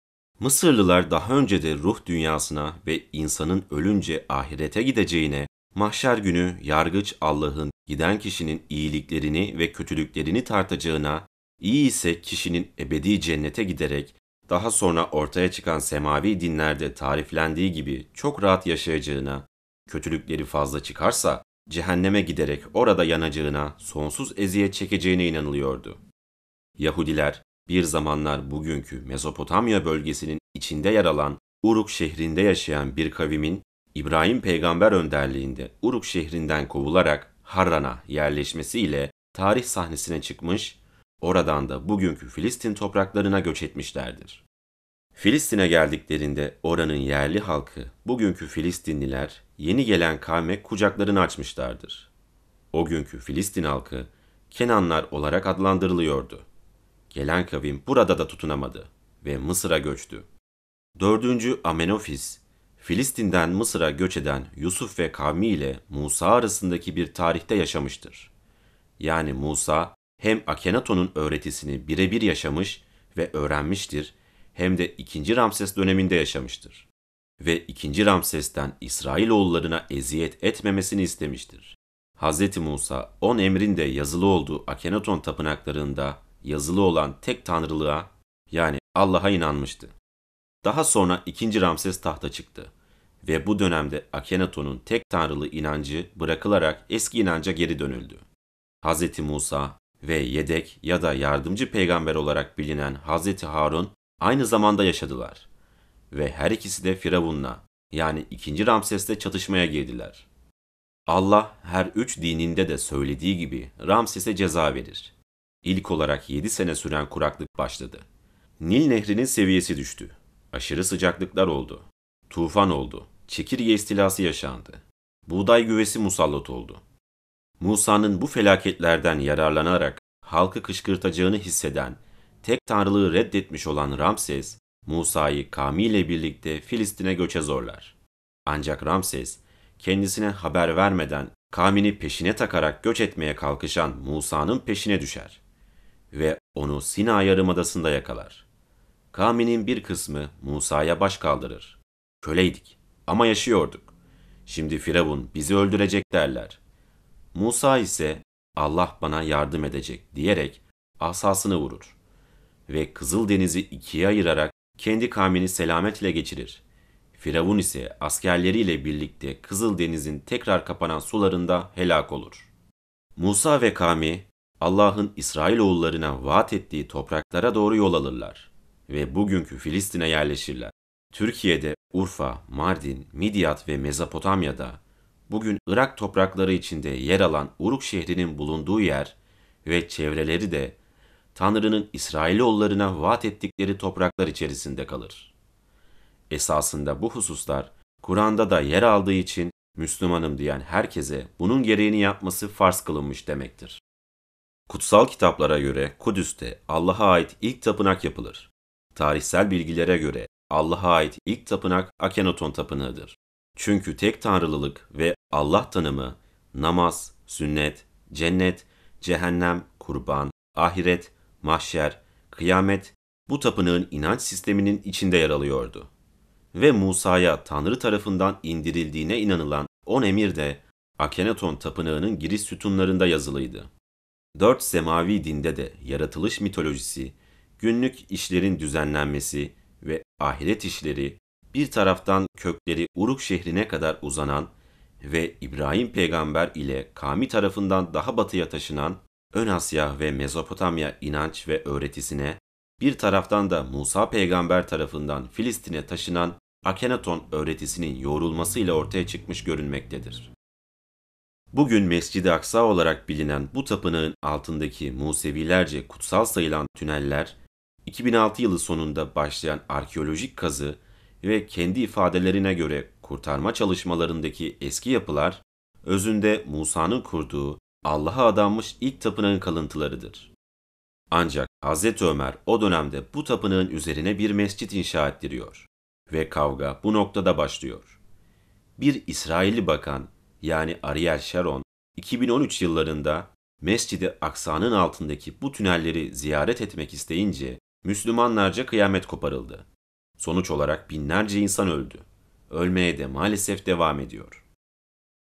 Mısırlılar daha önce de ruh dünyasına ve insanın ölünce ahirete gideceğine Mahşer günü yargıç Allah'ın giden kişinin iyiliklerini ve kötülüklerini tartacağına, iyi ise kişinin ebedi cennete giderek daha sonra ortaya çıkan semavi dinlerde tariflendiği gibi çok rahat yaşayacağına, kötülükleri fazla çıkarsa cehenneme giderek orada yanacağına, sonsuz eziyet çekeceğine inanılıyordu. Yahudiler bir zamanlar bugünkü Mezopotamya bölgesinin içinde yer alan Uruk şehrinde yaşayan bir kavimin İbrahim peygamber önderliğinde Uruk şehrinden kovularak Harran'a yerleşmesiyle tarih sahnesine çıkmış, oradan da bugünkü Filistin topraklarına göç etmişlerdir. Filistin'e geldiklerinde oranın yerli halkı, bugünkü Filistinliler, yeni gelen kavme kucaklarını açmışlardır. O günkü Filistin halkı, Kenanlar olarak adlandırılıyordu. Gelen kavim burada da tutunamadı ve Mısır'a göçtü. Dördüncü Amenofis, Filistin'den Mısır'a göç eden Yusuf ve kavmiyle Musa arasındaki bir tarihte yaşamıştır. Yani Musa hem Akhenaton'un öğretisini birebir yaşamış ve öğrenmiştir, hem de ikinci Ramses döneminde yaşamıştır. Ve ikinci Ramses'ten İsrailoğullarına eziyet etmemesini istemiştir. Hz. Musa on emrin de yazılı olduğu Akhenaton tapınaklarında yazılı olan tek tanrılığa, yani Allah'a inanmıştı. Daha sonra ikinci Ramses tahta çıktı ve bu dönemde Akhenaton'un tek tanrılı inancı bırakılarak eski inanca geri dönüldü. Hz. Musa ve yedek ya da yardımcı peygamber olarak bilinen Hz. Harun aynı zamanda yaşadılar ve her ikisi de Firavun'la, yani ikinci Ramses'le çatışmaya girdiler. Allah her üç dininde de söylediği gibi Ramses'e ceza verir. İlk olarak yedi sene süren kuraklık başladı. Nil nehrinin seviyesi düştü. Aşırı sıcaklıklar oldu. Tufan oldu. Çekirge istilası yaşandı. Buğday güvesi musallat oldu. Musa'nın bu felaketlerden yararlanarak halkı kışkırtacağını hisseden, tek tanrılığı reddetmiş olan Ramses, Musa'yı kavmiyle birlikte Filistin'e göçe zorlar. Ancak Ramses, kendisine haber vermeden kavmini peşine takarak göç etmeye kalkışan Musa'nın peşine düşer ve onu Sina Yarımadası'nda yakalar. Kavminin bir kısmı Musa'ya baş kaldırır. Köleydik ama yaşıyorduk. Şimdi Firavun bizi öldürecek derler. Musa ise Allah bana yardım edecek diyerek asasını vurur ve Kızıldeniz'i ikiye ayırarak kendi kavmini selametle geçirir. Firavun ise askerleriyle birlikte Kızıldeniz'in tekrar kapanan sularında helak olur. Musa ve kavmi Allah'ın İsrailoğullarına vaat ettiği topraklara doğru yol alırlar ve bugünkü Filistin'e yerleşirler. Türkiye'de Urfa, Mardin, Midyat ve Mezopotamya'da bugün Irak toprakları içinde yer alan Uruk şehrinin bulunduğu yer ve çevreleri de Tanrı'nın İsrailoğullarına vaat ettikleri topraklar içerisinde kalır. Esasında bu hususlar Kur'an'da da yer aldığı için Müslümanım diyen herkese bunun gereğini yapması farz kılınmış demektir. Kutsal kitaplara göre Kudüs'te Allah'a ait ilk tapınak yapılır. Tarihsel bilgilere göre Allah'a ait ilk tapınak Akhenaton tapınağıdır. Çünkü tek tanrılılık ve Allah tanımı, namaz, sünnet, cennet, cehennem, kurban, ahiret, mahşer, kıyamet bu tapınağın inanç sisteminin içinde yer alıyordu. Ve Musa'ya Tanrı tarafından indirildiğine inanılan on emir de Akhenaton tapınağının giriş sütunlarında yazılıydı. Dört semavi dinde de yaratılış mitolojisi, günlük işlerin düzenlenmesi ve ahiret işleri bir taraftan kökleri Uruk şehrine kadar uzanan ve İbrahim peygamber ile kavmi tarafından daha batıya taşınan Ön Asya ve Mezopotamya inanç ve öğretisine, bir taraftan da Musa peygamber tarafından Filistin'e taşınan Akhenaton öğretisinin yoğrulmasıyla ortaya çıkmış görünmektedir. Bugün Mescid-i Aksa olarak bilinen bu tapınağın altındaki Musevilerce kutsal sayılan tüneller, iki bin altı yılı sonunda başlayan arkeolojik kazı ve kendi ifadelerine göre kurtarma çalışmalarındaki eski yapılar, özünde Musa'nın kurduğu Allah'a adanmış ilk tapınağın kalıntılarıdır. Ancak Hz. Ömer o dönemde bu tapınağın üzerine bir mescit inşa ettiriyor ve kavga bu noktada başlıyor. Bir İsrailli bakan, yani Ariel Sharon, iki bin on üç yıllarında Mescid-i Aksa'nın altındaki bu tünelleri ziyaret etmek isteyince Müslümanlarca kıyamet koparıldı. Sonuç olarak binlerce insan öldü. Ölmeye de maalesef devam ediyor.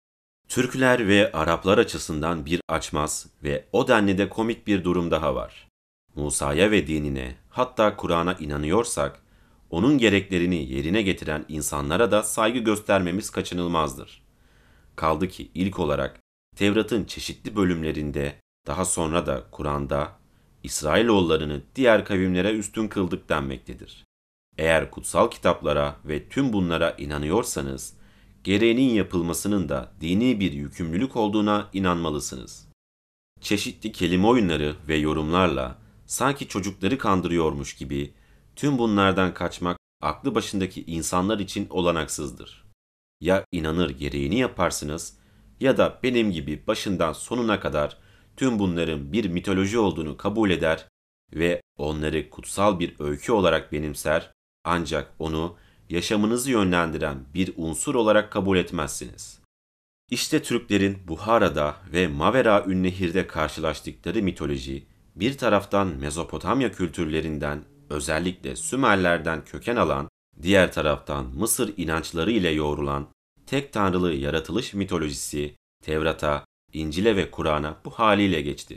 Türkler ve Araplar açısından bir açmaz ve o denli de komik bir durum daha var. Musa'ya ve dinine, hatta Kur'an'a inanıyorsak, onun gereklerini yerine getiren insanlara da saygı göstermemiz kaçınılmazdır. Kaldı ki ilk olarak Tevrat'ın çeşitli bölümlerinde, daha sonra da Kur'an'da İsrailoğullarını diğer kavimlere üstün kıldık denmektedir. Eğer kutsal kitaplara ve tüm bunlara inanıyorsanız, gereğinin yapılmasının da dini bir yükümlülük olduğuna inanmalısınız. Çeşitli kelime oyunları ve yorumlarla sanki çocukları kandırıyormuş gibi tüm bunlardan kaçmak aklı başındaki insanlar için olanaksızdır. Ya inanır gereğini yaparsınız ya da benim gibi başından sonuna kadar tüm bunların bir mitoloji olduğunu kabul eder ve onları kutsal bir öykü olarak benimser, ancak onu yaşamınızı yönlendiren bir unsur olarak kabul etmezsiniz. İşte Türklerin Buhara'da ve Mavera Ünnehir'de karşılaştıkları mitoloji, bir taraftan Mezopotamya kültürlerinden, özellikle Sümerlerden köken alan, diğer taraftan Mısır inançları ile yoğrulan tek tanrılı yaratılış mitolojisi, Tevrat'a, İncil'e ve Kur'an'a bu haliyle geçti.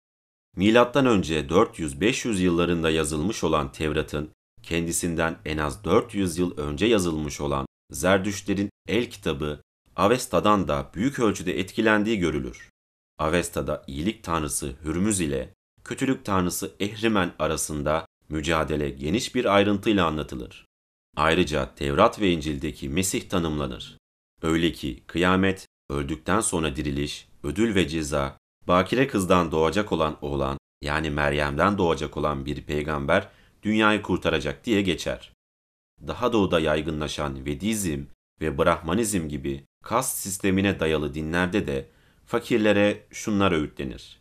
Milattan önce dört yüz beş yüz yıllarında yazılmış olan Tevrat'ın, kendisinden en az dört yüz yıl önce yazılmış olan Zerdüştlerin El Kitabı, Avesta'dan da büyük ölçüde etkilendiği görülür. Avesta'da iyilik tanrısı Hürmüz ile kötülük tanrısı Ehrimen arasında mücadele geniş bir ayrıntıyla anlatılır. Ayrıca Tevrat ve İncil'deki Mesih tanımlanır. Öyle ki kıyamet, öldükten sonra diriliş, ödül ve ceza, bakire kızdan doğacak olan oğlan, yani Meryem'den doğacak olan bir peygamber dünyayı kurtaracak diye geçer. Daha doğuda yaygınlaşan Vedizm ve Brahmanizm gibi kast sistemine dayalı dinlerde de fakirlere şunlar öğütlenir: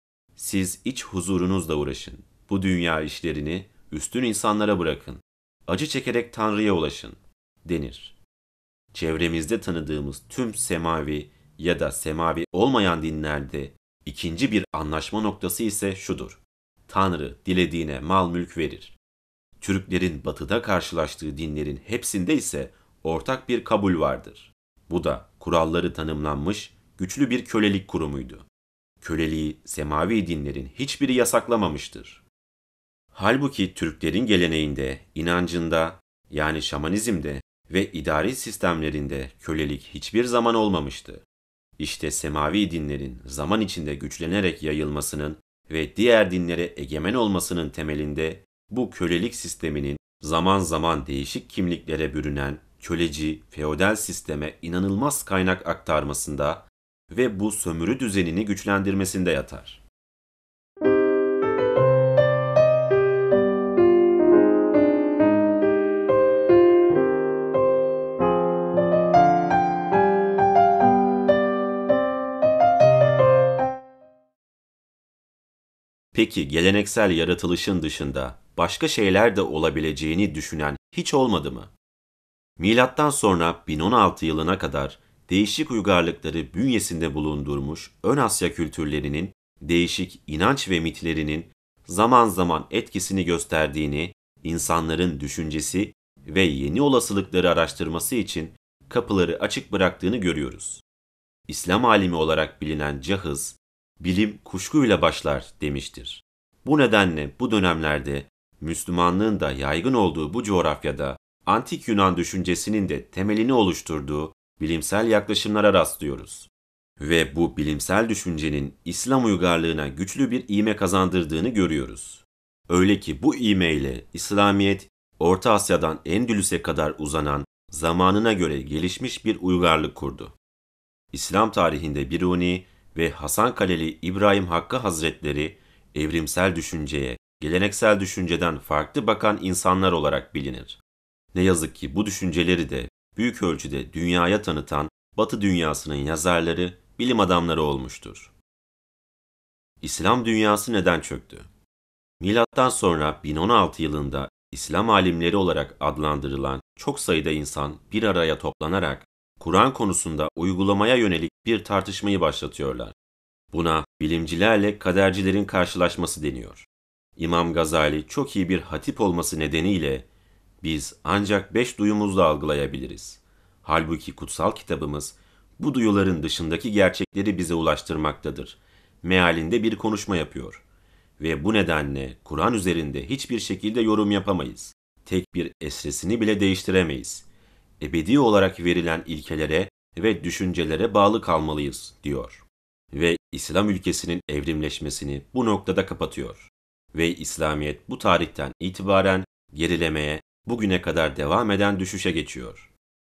siz iç huzurunuzla uğraşın, bu dünya işlerini üstün insanlara bırakın, acı çekerek Tanrı'ya ulaşın denir. Çevremizde tanıdığımız tüm semavi ya da semavi olmayan dinlerde ikinci bir anlaşma noktası ise şudur: Tanrı dilediğine mal mülk verir. Türklerin batıda karşılaştığı dinlerin hepsinde ise ortak bir kabul vardır. Bu da kuralları tanımlanmış güçlü bir kölelik kurumuydu. Köleliği semavi dinlerin hiçbiri yasaklamamıştır. Halbuki Türklerin geleneğinde, inancında, yani şamanizmde ve idari sistemlerinde kölelik hiçbir zaman olmamıştı. İşte semavi dinlerin zaman içinde güçlenerek yayılmasının ve diğer dinlere egemen olmasının temelinde bu kölelik sisteminin zaman zaman değişik kimliklere bürünen köleci feodal sisteme inanılmaz kaynak aktarmasında ve bu sömürü düzenini güçlendirmesinde yatar. Peki geleneksel yaratılışın dışında başka şeyler de olabileceğini düşünen hiç olmadı mı? Milattan sonra bin on altı yılına kadar değişik uygarlıkları bünyesinde bulundurmuş Ön Asya kültürlerinin değişik inanç ve mitlerinin zaman zaman etkisini gösterdiğini, insanların düşüncesi ve yeni olasılıkları araştırması için kapıları açık bıraktığını görüyoruz. İslam alimi olarak bilinen Cahız, bilim kuşkuyla başlar demiştir. Bu nedenle bu dönemlerde Müslümanlığın da yaygın olduğu bu coğrafyada Antik Yunan düşüncesinin de temelini oluşturduğu bilimsel yaklaşımlara rastlıyoruz. Ve bu bilimsel düşüncenin İslam uygarlığına güçlü bir ivme kazandırdığını görüyoruz. Öyle ki bu ivme ile İslamiyet, Orta Asya'dan Endülüs'e kadar uzanan zamanına göre gelişmiş bir uygarlık kurdu. İslam tarihinde Biruni ve Hasankaleli İbrahim Hakkı Hazretleri evrimsel düşünceye, geleneksel düşünceden farklı bakan insanlar olarak bilinir. Ne yazık ki bu düşünceleri de büyük ölçüde dünyaya tanıtan Batı dünyasının yazarları, bilim adamları olmuştur. İslam dünyası neden çöktü? Milattan sonra bin on altı yılında İslam alimleri olarak adlandırılan çok sayıda insan bir araya toplanarak Kur'an konusunda uygulamaya yönelik bir tartışmayı başlatıyorlar. Buna bilimcilerle kadercilerin karşılaşması deniyor. İmam Gazali çok iyi bir hatip olması nedeniyle biz ancak beş duyumuzla algılayabiliriz. Halbuki kutsal kitabımız bu duyuların dışındaki gerçekleri bize ulaştırmaktadır. Mealinde bir konuşma yapıyor. Ve bu nedenle Kur'an üzerinde hiçbir şekilde yorum yapamayız. Tek bir esresini bile değiştiremeyiz. Ebedi olarak verilen ilkelere ve düşüncelere bağlı kalmalıyız, diyor. Ve İslam ülkesinin evrimleşmesini bu noktada kapatıyor. Ve İslamiyet bu tarihten itibaren gerilemeye, bugüne kadar devam eden düşüşe geçiyor.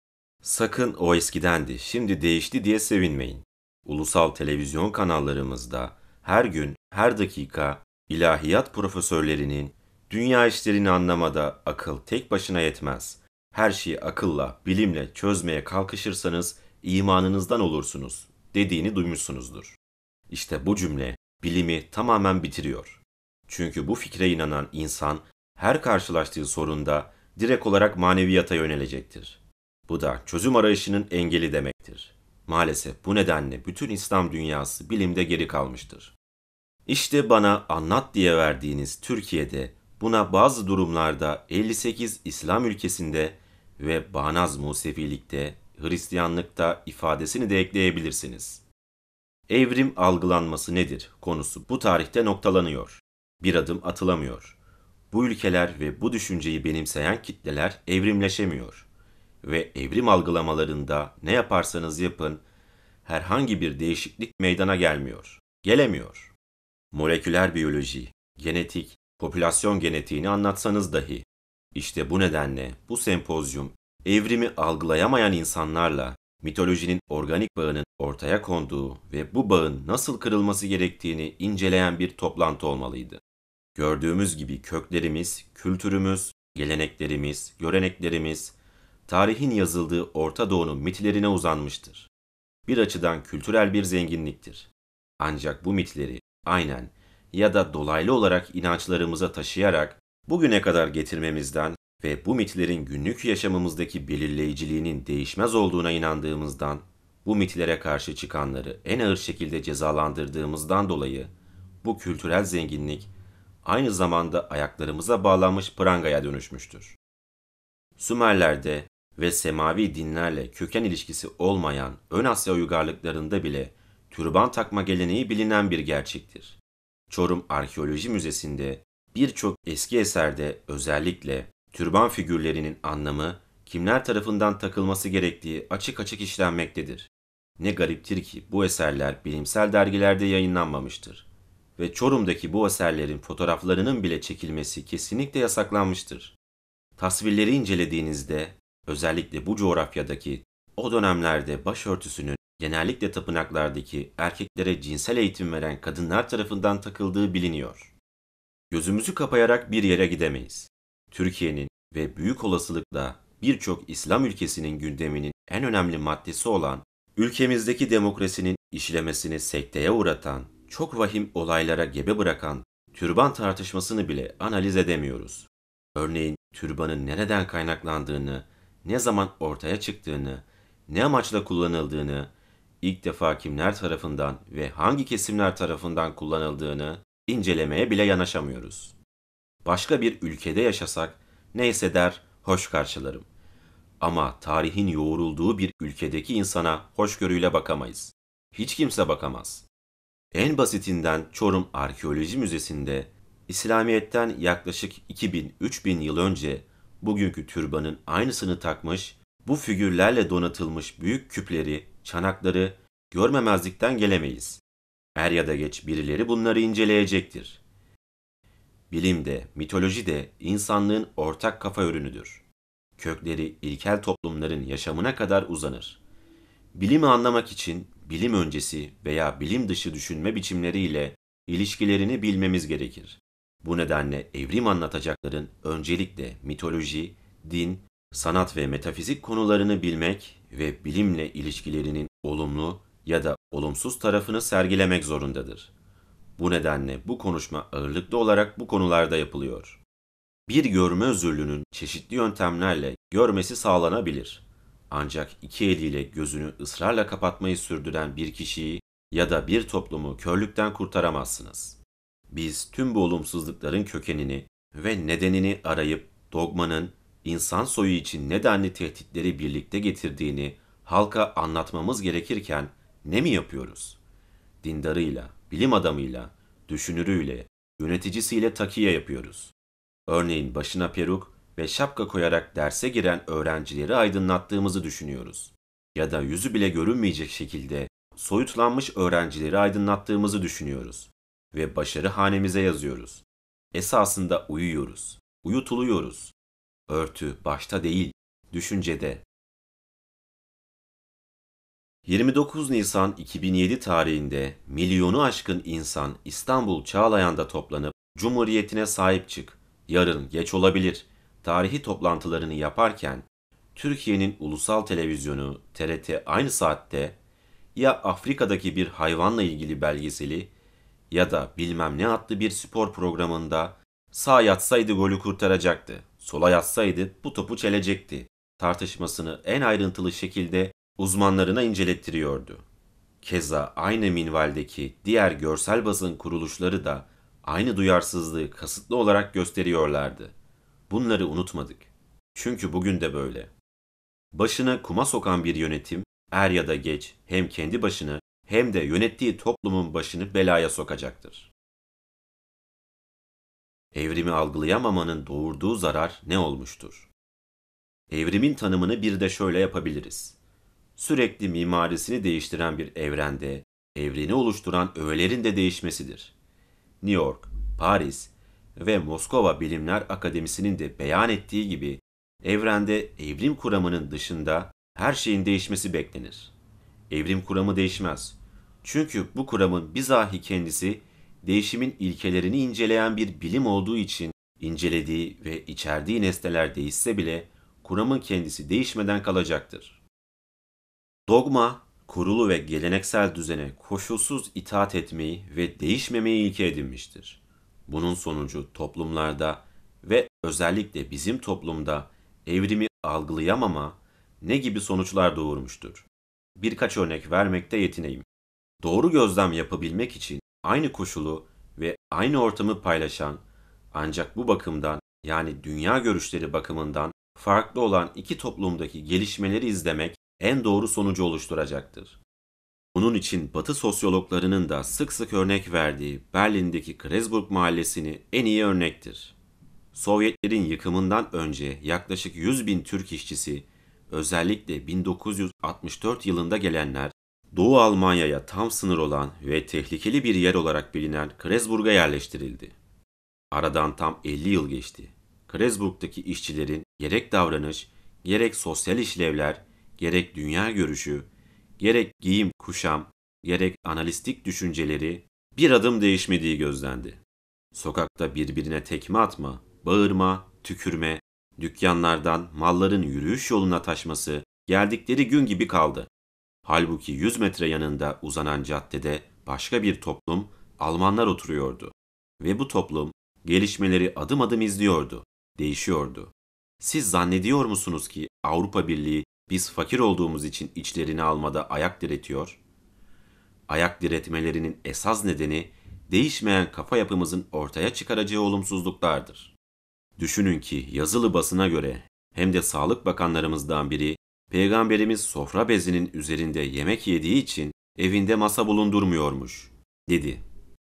Sakın o eskidendi, şimdi değişti diye sevinmeyin. Ulusal televizyon kanallarımızda her gün, her dakika ilahiyat profesörlerinin dünya işlerini anlamada akıl tek başına yetmez. Her şeyi akılla, bilimle çözmeye kalkışırsanız imanınızdan olursunuz dediğini duymuşsunuzdur. İşte bu cümle bilimi tamamen bitiriyor. Çünkü bu fikre inanan insan her karşılaştığı sorunda direkt olarak maneviyata yönelecektir. Bu da çözüm arayışının engeli demektir. Maalesef bu nedenle bütün İslam dünyası bilimde geri kalmıştır. İşte bana anlat diye verdiğiniz Türkiye'de buna bazı durumlarda elli sekiz İslam ülkesinde ve Bağnaz Musevilikte, Hristiyanlıkta ifadesini de ekleyebilirsiniz. Evrim algılanması nedir konusu bu tarihte noktalanıyor. Bir adım atılamıyor. Bu ülkeler ve bu düşünceyi benimseyen kitleler evrimleşemiyor. Ve evrim algılamalarında ne yaparsanız yapın, herhangi bir değişiklik meydana gelmiyor. Gelemiyor. Moleküler biyoloji, genetik, popülasyon genetiğini anlatsanız dahi. İşte bu nedenle bu sempozyum, evrimi algılayamayan insanlarla mitolojinin organik bağının ortaya konduğu ve bu bağın nasıl kırılması gerektiğini inceleyen bir toplantı olmalıydı. Gördüğümüz gibi köklerimiz, kültürümüz, geleneklerimiz, göreneklerimiz, tarihin yazıldığı Orta Doğu'nun mitlerine uzanmıştır. Bir açıdan kültürel bir zenginliktir. Ancak bu mitleri aynen ya da dolaylı olarak inançlarımıza taşıyarak bugüne kadar getirmemizden ve bu mitlerin günlük yaşamımızdaki belirleyiciliğinin değişmez olduğuna inandığımızdan, bu mitlere karşı çıkanları en ağır şekilde cezalandırdığımızdan dolayı bu kültürel zenginlik aynı zamanda ayaklarımıza bağlanmış prangaya dönüşmüştür. Sümerler'de ve semavi dinlerle köken ilişkisi olmayan Ön Asya uygarlıklarında bile türban takma geleneği bilinen bir gerçektir. Çorum Arkeoloji Müzesi'nde birçok eski eserde özellikle türban figürlerinin anlamı, kimler tarafından takılması gerektiği açık açık işlenmektedir. Ne gariptir ki bu eserler bilimsel dergilerde yayınlanmamıştır ve Çorum'daki bu eserlerin fotoğraflarının bile çekilmesi kesinlikle yasaklanmıştır. Tasvirleri incelediğinizde, özellikle bu coğrafyadaki o dönemlerde başörtüsünün genellikle tapınaklardaki erkeklere cinsel eğitim veren kadınlar tarafından takıldığı biliniyor. Gözümüzü kapayarak bir yere gidemeyiz. Türkiye'nin ve büyük olasılıkla birçok İslam ülkesinin gündeminin en önemli maddesi olan, ülkemizdeki demokrasinin işlemesini sekteye uğratan, çok vahim olaylara gebe bırakan türban tartışmasını bile analiz edemiyoruz. Örneğin türbanın nereden kaynaklandığını, ne zaman ortaya çıktığını, ne amaçla kullanıldığını, ilk defa kimler tarafından ve hangi kesimler tarafından kullanıldığını incelemeye bile yanaşamıyoruz. Başka bir ülkede yaşasak neyse der, hoş karşılarım. Ama tarihin yoğrulduğu bir ülkedeki insana hoşgörüyle bakamayız. Hiç kimse bakamaz. En basitinden Çorum Arkeoloji Müzesi'nde İslamiyet'ten yaklaşık iki bin üç bin yıl önce bugünkü türbanın aynısını takmış, bu figürlerle donatılmış büyük küpleri, çanakları görmemezlikten gelemeyiz. Er ya da geç birileri bunları inceleyecektir. Bilim de, mitoloji de insanlığın ortak kafa ürünüdür. Kökleri ilkel toplumların yaşamına kadar uzanır. Bilimi anlamak için bilim öncesi veya bilim dışı düşünme biçimleriyle ilişkilerini bilmemiz gerekir. Bu nedenle evrim anlatacakların öncelikle mitoloji, din, sanat ve metafizik konularını bilmek ve bilimle ilişkilerinin olumlu ya da olumsuz tarafını sergilemek zorundadır. Bu nedenle bu konuşma ağırlıklı olarak bu konularda yapılıyor. Bir görme özürlünün çeşitli yöntemlerle görmesi sağlanabilir. Ancak iki eliyle gözünü ısrarla kapatmayı sürdüren bir kişiyi ya da bir toplumu körlükten kurtaramazsınız. Biz tüm bu olumsuzlukların kökenini ve nedenini arayıp dogmanın insan soyu için nedenli tehditleri birlikte getirdiğini halka anlatmamız gerekirken ne mi yapıyoruz? Dindarıyla, bilim adamıyla, düşünürüyle, yöneticisiyle takiye yapıyoruz. Örneğin başına peruk ve şapka koyarak derse giren öğrencileri aydınlattığımızı düşünüyoruz. Ya da yüzü bile görünmeyecek şekilde soyutlanmış öğrencileri aydınlattığımızı düşünüyoruz. Ve başarı hanemize yazıyoruz. Esasında uyuyoruz, uyutuluyoruz. Örtü başta değil, düşüncede. yirmi dokuz Nisan iki bin yedi tarihinde milyonu aşkın insan İstanbul Çağlayan'da toplanıp Cumhuriyetine sahip çık, yarın geç olabilir tarihi toplantılarını yaparken Türkiye'nin ulusal televizyonu T R T aynı saatte ya Afrika'daki bir hayvanla ilgili belgeseli ya da bilmem ne adlı bir spor programında sağ yatsaydı golü kurtaracaktı, sola yatsaydı bu topu çelecekti tartışmasını en ayrıntılı şekilde uzmanlarına incelettiriyordu. Keza aynı minvaldeki diğer görsel basın kuruluşları da aynı duyarsızlığı kasıtlı olarak gösteriyorlardı. Bunları unutmadık. Çünkü bugün de böyle. Başını kuma sokan bir yönetim er ya da geç hem kendi başını hem de yönettiği toplumun başını belaya sokacaktır. Evrimi algılayamamanın doğurduğu zarar ne olmuştur? Evrimin tanımını bir de şöyle yapabiliriz. Sürekli mimarisini değiştiren bir evrende, evreni oluşturan öğelerin de değişmesidir. New York, Paris ve Moskova Bilimler Akademisi'nin de beyan ettiği gibi, evrende evrim kuramının dışında her şeyin değişmesi beklenir. Evrim kuramı değişmez. Çünkü bu kuramın bizahi kendisi, değişimin ilkelerini inceleyen bir bilim olduğu için, incelediği ve içerdiği nesneler değişse bile, kuramın kendisi değişmeden kalacaktır. Dogma, kurulu ve geleneksel düzene koşulsuz itaat etmeyi ve değişmemeyi ilke edinmiştir. Bunun sonucu toplumlarda ve özellikle bizim toplumda evrimi algılayamama ne gibi sonuçlar doğurmuştur? Birkaç örnek vermekte yetineyim. Doğru gözlem yapabilmek için aynı koşulu ve aynı ortamı paylaşan, ancak bu bakımdan yani dünya görüşleri bakımından farklı olan iki toplumdaki gelişmeleri izlemek en doğru sonucu oluşturacaktır. Bunun için Batı sosyologlarının da sık sık örnek verdiği Berlin'deki Kreuzburg mahallesini en iyi örnektir. Sovyetlerin yıkımından önce yaklaşık yüz bin Türk işçisi, özellikle bin dokuz yüz altmış dört yılında gelenler, Doğu Almanya'ya tam sınır olan ve tehlikeli bir yer olarak bilinen Kreuzburg'a yerleştirildi. Aradan tam elli yıl geçti. Kreuzburg'daki işçilerin gerek davranış, gerek sosyal işlevler, gerek dünya görüşü, gerek giyim kuşam, gerek analistik düşünceleri bir adım değişmediği gözlendi. Sokakta birbirine tekme atma, bağırma, tükürme, dükkanlardan malların yürüyüş yoluna taşması geldikleri gün gibi kaldı. Halbuki yüz metre yanında uzanan caddede başka bir toplum, Almanlar oturuyordu. Ve bu toplum gelişmeleri adım adım izliyordu, değişiyordu. Siz zannediyor musunuz ki Avrupa Birliği biz fakir olduğumuz için içlerini almada ayak diretiyor? Ayak diretmelerinin esas nedeni değişmeyen kafa yapımızın ortaya çıkaracağı olumsuzluklardır. Düşünün ki yazılı basına göre hem de sağlık bakanlarımızdan biri Peygamberimiz sofra bezinin üzerinde yemek yediği için evinde masa bulundurmuyormuş, dedi.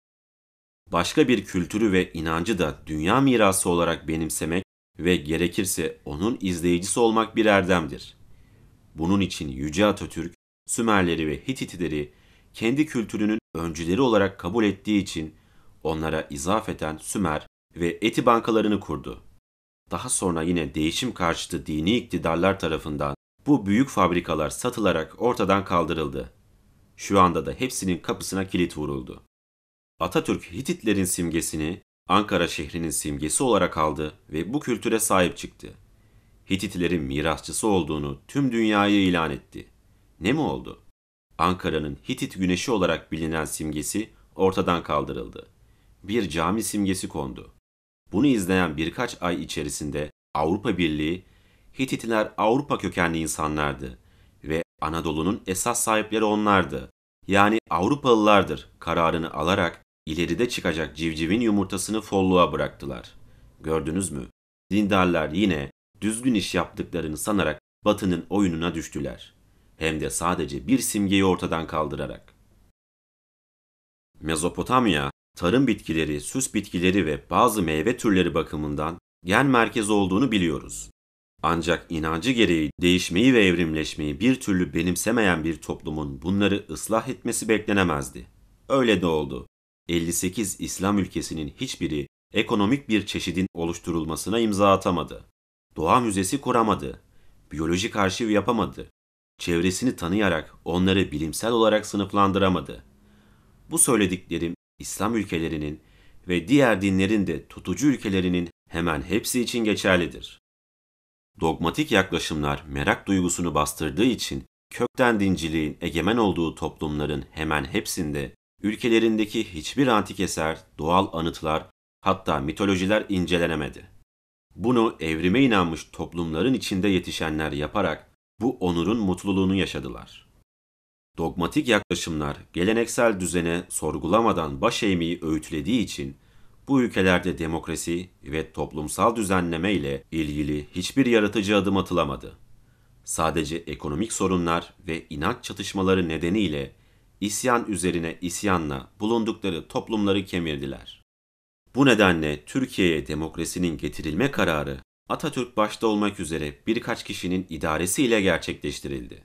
Başka bir kültürü ve inancı da dünya mirası olarak benimsemek ve gerekirse onun izleyicisi olmak bir erdemdir. Bunun için Yüce Atatürk, Sümerleri ve Hititleri kendi kültürünün öncüleri olarak kabul ettiği için onlara izafeten Sümer ve Eti bankalarını kurdu. Daha sonra yine değişim karşıtı dini iktidarlar tarafından bu büyük fabrikalar satılarak ortadan kaldırıldı. Şu anda da hepsinin kapısına kilit vuruldu. Atatürk Hititlerin simgesini Ankara şehrinin simgesi olarak aldı ve bu kültüre sahip çıktı. Hititlerin mirasçısı olduğunu tüm dünyaya ilan etti. Ne mi oldu? Ankara'nın Hitit güneşi olarak bilinen simgesi ortadan kaldırıldı. Bir cami simgesi kondu. Bunu izleyen birkaç ay içerisinde Avrupa Birliği, Hititler Avrupa kökenli insanlardı ve Anadolu'nun esas sahipleri onlardı. Yani Avrupalılardır kararını alarak ileride çıkacak civcivin yumurtasını folluğa bıraktılar. Gördünüz mü? Dindarlar yine düzgün iş yaptıklarını sanarak Batı'nın oyununa düştüler. hem de sadece bir simgeyi ortadan kaldırarak. Mezopotamya, tarım bitkileri, süs bitkileri ve bazı meyve türleri bakımından gen merkezi olduğunu biliyoruz. Ancak inancı gereği değişmeyi ve evrimleşmeyi bir türlü benimsemeyen bir toplumun bunları ıslah etmesi beklenemezdi. Öyle de oldu. elli sekiz İslam ülkesinin hiçbiri ekonomik bir çeşidin oluşturulmasına imza atamadı. Doğa müzesi kuramadı. Biyolojik arşiv yapamadı. Çevresini tanıyarak onları bilimsel olarak sınıflandıramadı. Bu söylediklerim İslam ülkelerinin ve diğer dinlerin de tutucu ülkelerinin hemen hepsi için geçerlidir. Dogmatik yaklaşımlar merak duygusunu bastırdığı için kökten dinciliğin egemen olduğu toplumların hemen hepsinde ülkelerindeki hiçbir antik eser, doğal anıtlar, hatta mitolojiler incelenemedi. Bunu evrime inanmış toplumların içinde yetişenler yaparak bu onurun mutluluğunu yaşadılar. Dogmatik yaklaşımlar geleneksel düzene sorgulamadan baş eğmeyi öğütlediği için bu ülkelerde demokrasi ve toplumsal düzenleme ile ilgili hiçbir yaratıcı adım atılamadı. Sadece ekonomik sorunlar ve inanç çatışmaları nedeniyle isyan üzerine isyanla bulundukları toplumları kemirdiler. Bu nedenle Türkiye'ye demokrasinin getirilme kararı Atatürk başta olmak üzere birkaç kişinin idaresiyle gerçekleştirildi.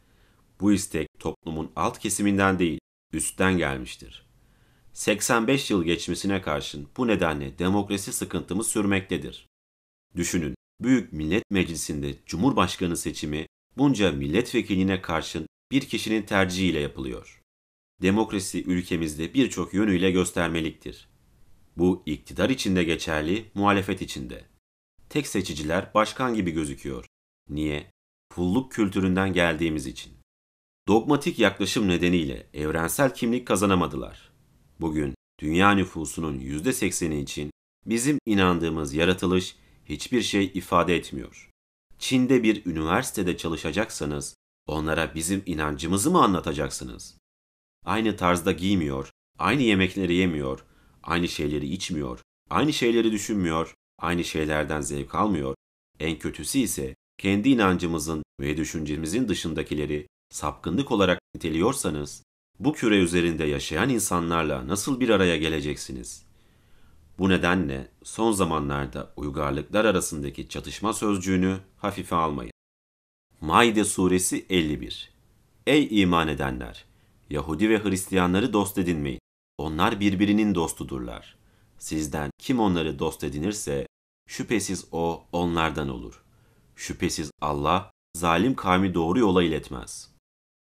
Bu istek toplumun alt kesiminden değil, üstten gelmiştir. seksen beş yıl geçmesine karşın bu nedenle demokrasi sıkıntımız sürmektedir. Düşünün, Büyük Millet Meclisi'nde Cumhurbaşkanı seçimi bunca milletvekiline karşın bir kişinin tercihiyle yapılıyor. Demokrasi ülkemizde birçok yönüyle göstermeliktir. Bu iktidar için de geçerli, muhalefet için de. Tek seçiciler başkan gibi gözüküyor. Niye? Pulluk kültüründen geldiğimiz için. Dogmatik yaklaşım nedeniyle evrensel kimlik kazanamadılar. Bugün dünya nüfusunun yüzde sekseni için bizim inandığımız yaratılış hiçbir şey ifade etmiyor. Çin'de bir üniversitede çalışacaksanız onlara bizim inancımızı mı anlatacaksınız? Aynı tarzda giymiyor, aynı yemekleri yemiyor, aynı şeyleri içmiyor, aynı şeyleri düşünmüyor, aynı şeylerden zevk almıyor. En kötüsü ise kendi inancımızın ve düşüncemizin dışındakileri sapkınlık olarak niteliyorsanız, bu küre üzerinde yaşayan insanlarla nasıl bir araya geleceksiniz? Bu nedenle son zamanlarda uygarlıklar arasındaki çatışma sözcüğünü hafife almayın. Maide suresi elli bir. Ey iman edenler! Yahudi ve Hristiyanları dost edinmeyin. Onlar birbirinin dostudurlar. Sizden kim onları dost edinirse, şüphesiz o onlardan olur. Şüphesiz Allah, zalim kavmi doğru yola iletmez.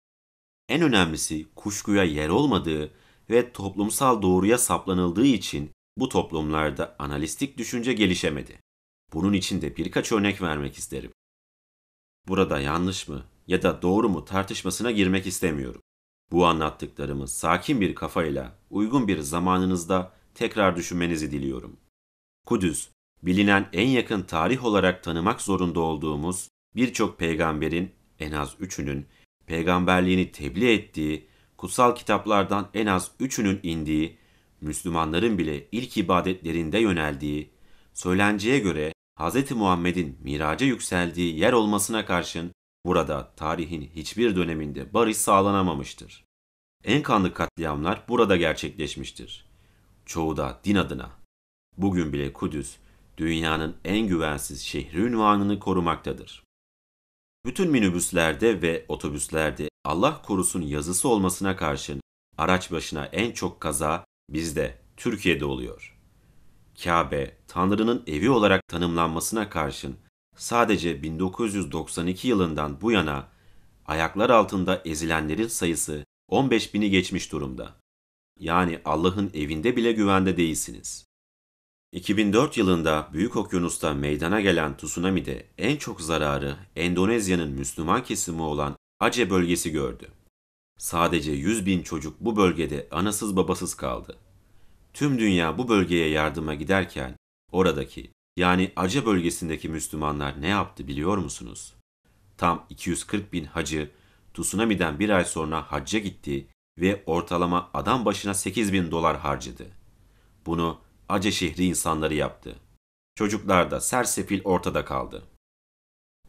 En önemlisi kuşkuya yer olmadığı ve toplumsal doğruya saplanıldığı için bu toplumlarda analistik düşünce gelişemedi. Bunun için de birkaç örnek vermek isterim. Burada yanlış mı ya da doğru mu tartışmasına girmek istemiyorum. Bu anlattıklarımı sakin bir kafayla, uygun bir zamanınızda tekrar düşünmenizi diliyorum. Kudüs, bilinen en yakın tarih olarak tanımak zorunda olduğumuz birçok peygamberin, en az üçünün, peygamberliğini tebliğ ettiği, kutsal kitaplardan en az üçünün indiği, Müslümanların bile ilk ibadetlerinde yöneldiği, söylenceye göre Hz. Muhammed'in miraca yükseldiği yer olmasına karşın burada tarihin hiçbir döneminde barış sağlanamamıştır. En kanlı katliamlar burada gerçekleşmiştir. Çoğu da din adına. Bugün bile Kudüs, dünyanın en güvensiz şehri unvanını korumaktadır. Bütün minibüslerde ve otobüslerde Allah korusun yazısı olmasına karşın araç başına en çok kaza bizde, Türkiye'de oluyor. Kabe, Tanrı'nın evi olarak tanımlanmasına karşın sadece bin dokuz yüz doksan iki yılından bu yana ayaklar altında ezilenlerin sayısı on beş bini geçmiş durumda. Yani Allah'ın evinde bile güvende değilsiniz. iki bin dört yılında Büyük Okyanus'ta meydana gelen tsunami'de en çok zararı Endonezya'nın Müslüman kesimi olan Aceh bölgesi gördü. Sadece yüz bin çocuk bu bölgede anasız babasız kaldı. Tüm dünya bu bölgeye yardıma giderken oradaki yani Aceh bölgesindeki Müslümanlar ne yaptı biliyor musunuz? Tam iki yüz kırk bin hacı tsunami'den bir ay sonra hacca gitti ve ortalama adam başına sekiz bin dolar harcadı. Bunu Aceh şehri insanları yaptı. Çocuklar da sersefil ortada kaldı.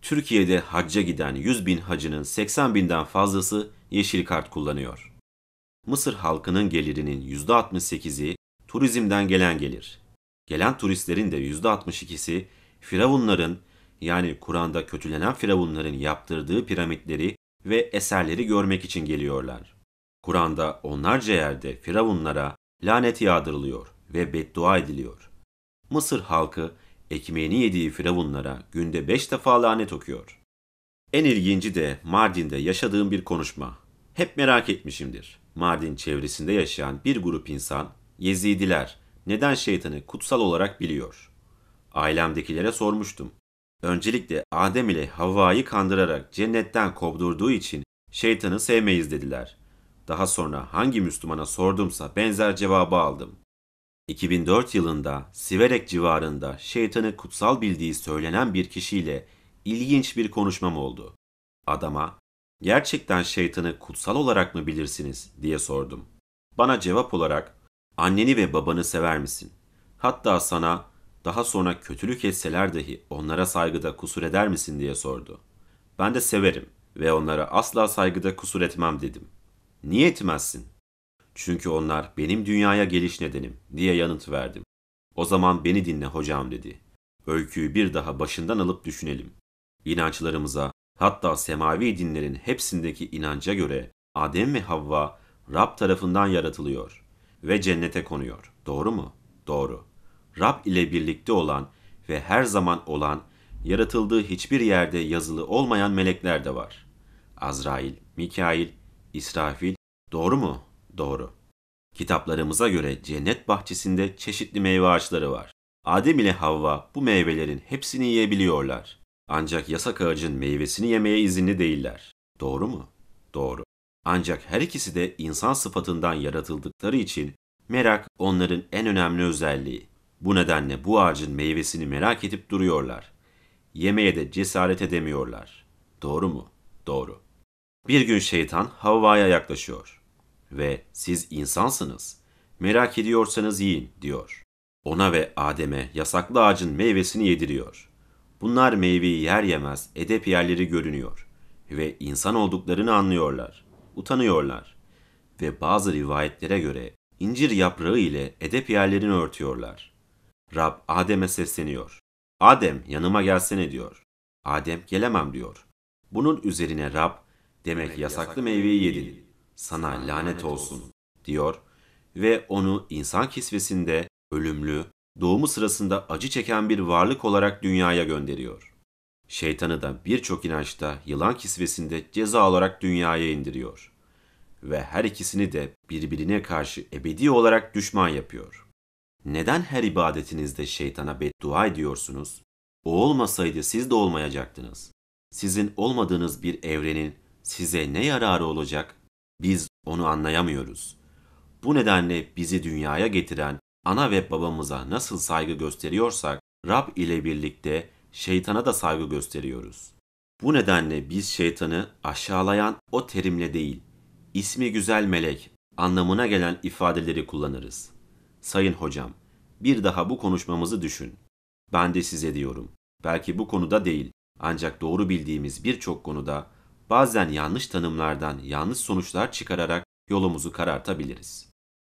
Türkiye'de hacca giden yüz bin hacının seksen binden fazlası yeşil kart kullanıyor. Mısır halkının gelirinin yüzde altmış sekizi turizmden gelen gelir. Gelen turistlerin de yüzde altmış ikisi firavunların, yani Kur'an'da kötülenen firavunların yaptırdığı piramitleri ve eserleri görmek için geliyorlar. Kur'an'da onlarca yerde firavunlara lanet yağdırılıyor ve beddua ediliyor. Mısır halkı ekmeğini yediği firavunlara günde beş defa lanet okuyor. En ilginci de Mardin'de yaşadığım bir konuşma. Hep merak etmişimdir. Mardin çevresinde yaşayan bir grup insan, Yezidiler, neden şeytanı kutsal olarak biliyor? Ailemdekilere sormuştum. Öncelikle Adem ile Havva'yı kandırarak cennetten kovdurduğu için şeytanı sevmeyiz dediler. Daha sonra hangi Müslümana sordumsa benzer cevabı aldım. iki bin dört yılında Siverek civarında şeytanı kutsal bildiği söylenen bir kişiyle ilginç bir konuşmam oldu. Adama, "Gerçekten şeytanı kutsal olarak mı bilirsiniz?" diye sordum. Bana cevap olarak, "Anneni ve babanı sever misin? Hatta sana daha sonra kötülük etseler dahi onlara saygıda kusur eder misin?" diye sordu. Ben de severim ve onlara asla saygıda kusur etmem dedim. "Niye etmezsin?" "Çünkü onlar benim dünyaya geliş nedenim," diye yanıt verdim. "O zaman beni dinle hocam," dedi. "Öyküyü bir daha başından alıp düşünelim. İnançlarımıza, hatta semavi dinlerin hepsindeki inanca göre Adem ve Havva Rab tarafından yaratılıyor ve cennete konuyor. Doğru mu? Doğru. Rab ile birlikte olan ve her zaman olan, yaratıldığı hiçbir yerde yazılı olmayan melekler de var. Azrail, Mikail, İsrafil, doğru mu? Doğru. Kitaplarımıza göre cennet bahçesinde çeşitli meyve ağaçları var. Adem ile Havva bu meyvelerin hepsini yiyebiliyorlar. Ancak yasak ağacın meyvesini yemeye izinli değiller. Doğru mu? Doğru. Ancak her ikisi de insan sıfatından yaratıldıkları için merak onların en önemli özelliği. Bu nedenle bu ağacın meyvesini merak edip duruyorlar. Yemeye de cesaret edemiyorlar. Doğru mu? Doğru. Bir gün şeytan Havva'ya yaklaşıyor ve "Siz insansınız. Merak ediyorsanız yiyin," diyor. Ona ve Adem'e yasaklı ağacın meyvesini yediriyor. Bunlar meyveyi yer yemez edep yerleri görünüyor ve insan olduklarını anlıyorlar, utanıyorlar ve bazı rivayetlere göre incir yaprağı ile edep yerlerini örtüyorlar. Rab Adem'e sesleniyor. "Adem, yanıma gelsene," diyor. Adem gelemem diyor. Bunun üzerine Rab, "Demek yasaklı meyveyi yedin. Sana lanet olsun," diyor ve onu insan kisvesinde ölümlü, doğumu sırasında acı çeken bir varlık olarak dünyaya gönderiyor. Şeytanı da birçok inançta yılan kisvesinde ceza olarak dünyaya indiriyor. Ve her ikisini de birbirine karşı ebedi olarak düşman yapıyor. Neden her ibadetinizde şeytana beddua ediyorsunuz? O olmasaydı siz de olmayacaktınız. Sizin olmadığınız bir evrenin size ne yararı olacak? Biz onu anlayamıyoruz. Bu nedenle bizi dünyaya getiren ana ve babamıza nasıl saygı gösteriyorsak, Rab ile birlikte şeytana da saygı gösteriyoruz. Bu nedenle biz şeytanı aşağılayan o terimle değil, ismi güzel melek anlamına gelen ifadeleri kullanırız. Sayın hocam, bir daha bu konuşmamızı düşün. Ben de size diyorum, belki bu konuda değil, ancak doğru bildiğimiz birçok konuda bazen yanlış tanımlardan yanlış sonuçlar çıkararak yolumuzu karartabiliriz.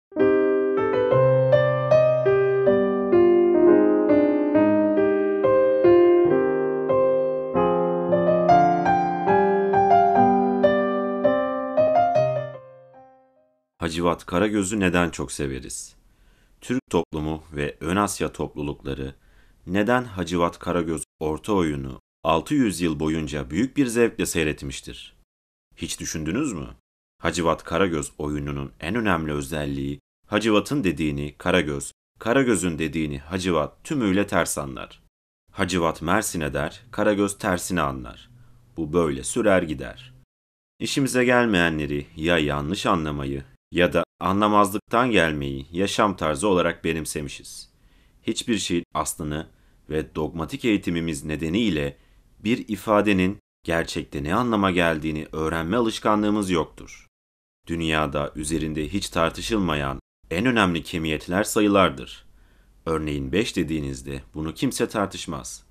Hacivat Karagöz'ü neden çok severiz? Türk toplumu ve Ön Asya toplulukları neden Hacivat Karagöz orta oyunu altı yüz yıl boyunca büyük bir zevkle seyretmiştir? Hiç düşündünüz mü? Hacivat Karagöz oyununun en önemli özelliği, Hacivat'ın dediğini Karagöz, Karagöz'ün dediğini Hacivat tümüyle ters anlar. Hacivat Mersin'e der, Karagöz tersine anlar. Bu böyle sürer gider. İşimize gelmeyenleri ya yanlış anlamayı ya da anlamazlıktan gelmeyi yaşam tarzı olarak benimsemişiz. Hiçbir şeyin aslını ve dogmatik eğitimimiz nedeniyle bir ifadenin gerçekte ne anlama geldiğini öğrenme alışkanlığımız yoktur. Dünyada üzerinde hiç tartışılmayan en önemli kemiyetler sayılardır. Örneğin beş dediğinizde bunu kimse tartışmaz.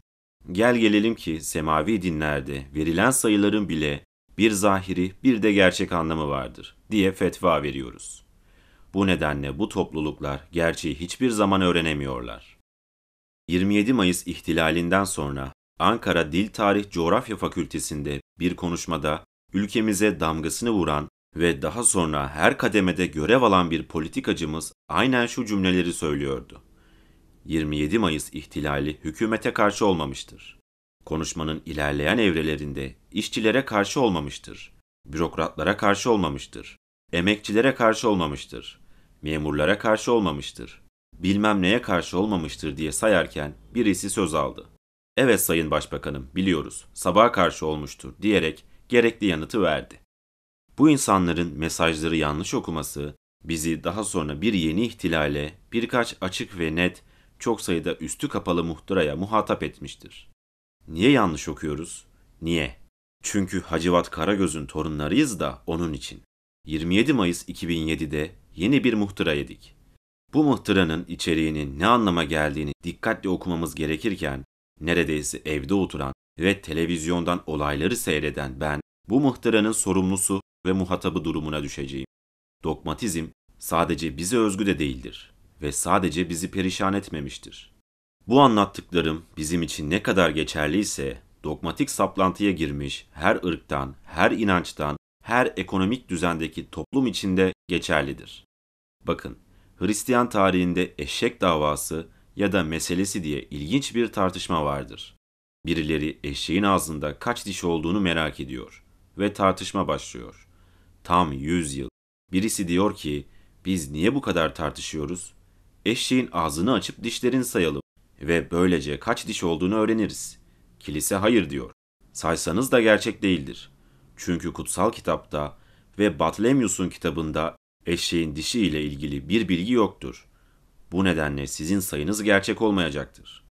Gel gelelim ki semavi dinlerde verilen sayıların bile bir zahiri bir de gerçek anlamı vardır diye fetva veriyoruz. Bu nedenle bu topluluklar gerçeği hiçbir zaman öğrenemiyorlar. yirmi yedi Mayıs ihtilalinden sonra Ankara Dil Tarih Coğrafya Fakültesi'nde bir konuşmada ülkemize damgasını vuran ve daha sonra her kademede görev alan bir politikacımız aynen şu cümleleri söylüyordu. yirmi yedi Mayıs ihtilali hükümete karşı olmamıştır. Konuşmanın ilerleyen evrelerinde işçilere karşı olmamıştır. Bürokratlara karşı olmamıştır. Emekçilere karşı olmamıştır. Memurlara karşı olmamıştır. Bilmem neye karşı olmamıştır diye sayarken birisi söz aldı. Evet Sayın Başbakanım, biliyoruz, sabaha karşı olmuştur diyerek gerekli yanıtı verdi. Bu insanların mesajları yanlış okuması bizi daha sonra bir yeni ihtilale, birkaç açık ve net, çok sayıda üstü kapalı muhtıraya muhatap etmiştir. Niye yanlış okuyoruz? Niye? Çünkü Hacivat Karagöz'ün torunlarıyız da onun için. yirmi yedi Mayıs iki bin yedi'de yeni bir muhtıra yedik. Bu muhtıranın içeriğinin ne anlama geldiğini dikkatli okumamız gerekirken, neredeyse evde oturan ve televizyondan olayları seyreden ben, bu muhtıranın sorumlusu ve muhatabı durumuna düşeceğim. Dogmatizm sadece bize özgü de değildir ve sadece bizi perişan etmemiştir. Bu anlattıklarım bizim için ne kadar geçerliyse, dogmatik saplantıya girmiş her ırktan, her inançtan, her ekonomik düzendeki toplum içinde geçerlidir. Bakın, Hristiyan tarihinde eşek davası ya da meselesi diye ilginç bir tartışma vardır. Birileri eşeğin ağzında kaç diş olduğunu merak ediyor ve tartışma başlıyor. Tam yüz yıl. Birisi diyor ki, biz niye bu kadar tartışıyoruz? Eşeğin ağzını açıp dişlerini sayalım ve böylece kaç diş olduğunu öğreniriz. Kilise hayır diyor. Saysanız da gerçek değildir. Çünkü kutsal kitapta ve Batlamyus'un kitabında eşeğin dişi ile ilgili bir bilgi yoktur. Bu nedenle sizin sayınız gerçek olmayacaktır.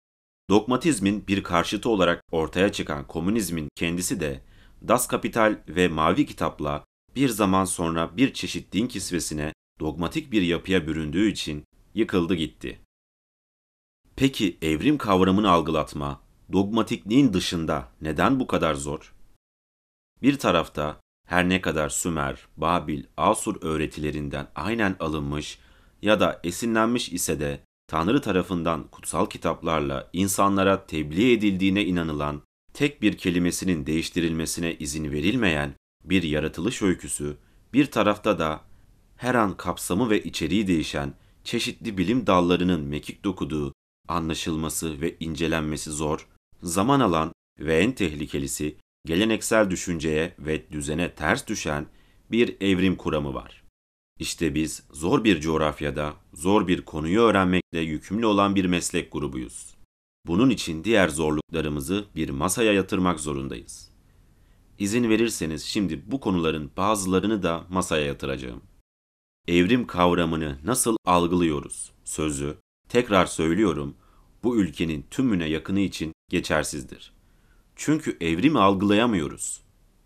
Dogmatizmin bir karşıtı olarak ortaya çıkan komünizmin kendisi de Das Kapital ve Mavi Kitap'la bir zaman sonra bir çeşit din kisvesine, dogmatik bir yapıya büründüğü için yıkıldı gitti. Peki evrim kavramını algılatma, dogmatikliğin dışında neden bu kadar zor? Bir tarafta her ne kadar Sümer, Babil, Asur öğretilerinden aynen alınmış ya da esinlenmiş ise de Tanrı tarafından kutsal kitaplarla insanlara tebliğ edildiğine inanılan, tek bir kelimesinin değiştirilmesine izin verilmeyen bir yaratılış öyküsü, bir tarafta da her an kapsamı ve içeriği değişen çeşitli bilim dallarının mekik dokuduğu, anlaşılması ve incelenmesi zor, zaman alan ve en tehlikelisi geleneksel düşünceye ve düzene ters düşen bir evrim kuramı var. İşte biz zor bir coğrafyada, zor bir konuyu öğrenmekle yükümlü olan bir meslek grubuyuz. Bunun için diğer zorluklarımızı bir masaya yatırmak zorundayız. İzin verirseniz şimdi bu konuların bazılarını da masaya yatıracağım. Evrim kavramını nasıl algılıyoruz? Sözü, tekrar söylüyorum, bu ülkenin tümüne yakını için geçersizdir. Çünkü evrimi algılayamıyoruz.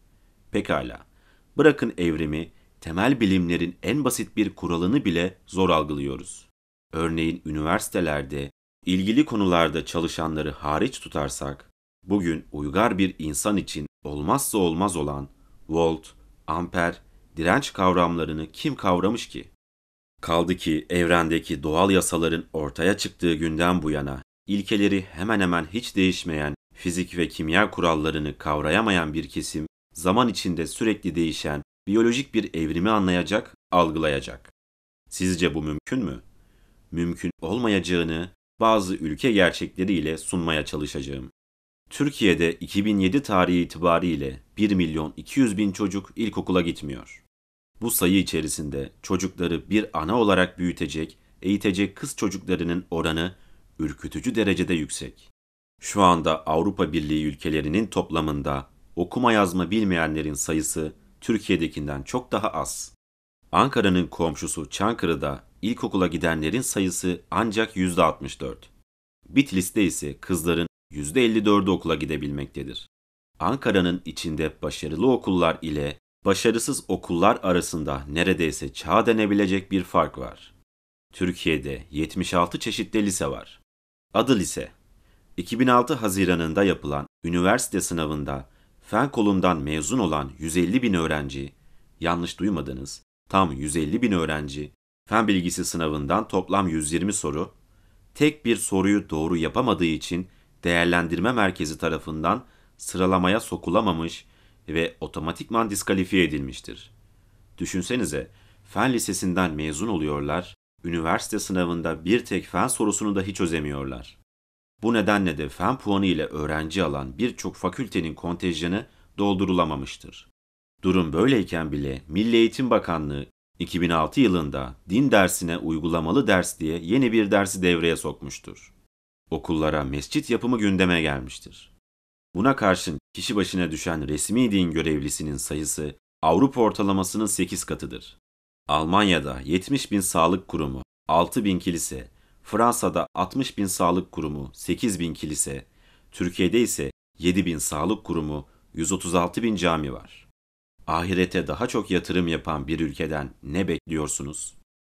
Pekala, bırakın evrimi, temel bilimlerin en basit bir kuralını bile zor algılıyoruz. Örneğin üniversitelerde, ilgili konularda çalışanları hariç tutarsak, bugün uygar bir insan için olmazsa olmaz olan volt, amper, direnç kavramlarını kim kavramış ki? Kaldı ki evrendeki doğal yasaların ortaya çıktığı günden bu yana ilkeleri hemen hemen hiç değişmeyen fizik ve kimya kurallarını kavrayamayan bir kesim zaman içinde sürekli değişen biyolojik bir evrimi anlayacak, algılayacak. Sizce bu mümkün mü? Mümkün olmayacağını bazı ülke gerçekleriyle sunmaya çalışacağım. Türkiye'de iki bin yedi tarihi itibariyle bir milyon iki yüz bin çocuk ilkokula gitmiyor. Bu sayı içerisinde çocukları bir ana olarak büyütecek, eğitecek kız çocuklarının oranı ürkütücü derecede yüksek. Şu anda Avrupa Birliği ülkelerinin toplamında okuma yazma bilmeyenlerin sayısı Türkiye'dekinden çok daha az. Ankara'nın komşusu Çankırı'da ilkokula gidenlerin sayısı ancak yüzde altmış dört. Bitlis'te ise kızların yüzde elli dördü okula gidebilmektedir. Ankara'nın içinde başarılı okullar ile başarısız okullar arasında neredeyse çağ denebilecek bir fark var. Türkiye'de yetmiş altı çeşitli lise var. Adı lise. iki bin altı Haziran'ında yapılan üniversite sınavında fen kolundan mezun olan yüz elli bin öğrenci, yanlış duymadınız, tam yüz elli bin öğrenci, fen bilgisi sınavından toplam yüz yirmi soru, tek bir soruyu doğru yapamadığı için değerlendirme merkezi tarafından sıralamaya sokulamamış ve otomatikman diskalifiye edilmiştir. Düşünsenize, fen lisesinden mezun oluyorlar, üniversite sınavında bir tek fen sorusunu dahi çözemiyorlar. Bu nedenle de fen puanı ile öğrenci alan birçok fakültenin kontenjanı doldurulamamıştır. Durum böyleyken bile Milli Eğitim Bakanlığı iki bin altı yılında din dersine uygulamalı ders diye yeni bir dersi devreye sokmuştur. Okullara mescit yapımı gündeme gelmiştir. Buna karşın kişi başına düşen resmi din görevlisinin sayısı Avrupa ortalamasının sekiz katıdır. Almanya'da yetmiş bin sağlık kurumu, altı bin kilise, Fransa'da altmış bin sağlık kurumu, sekiz bin kilise, Türkiye'de ise yedi bin sağlık kurumu, yüz otuz altı bin cami var. Ahirete daha çok yatırım yapan bir ülkeden ne bekliyorsunuz?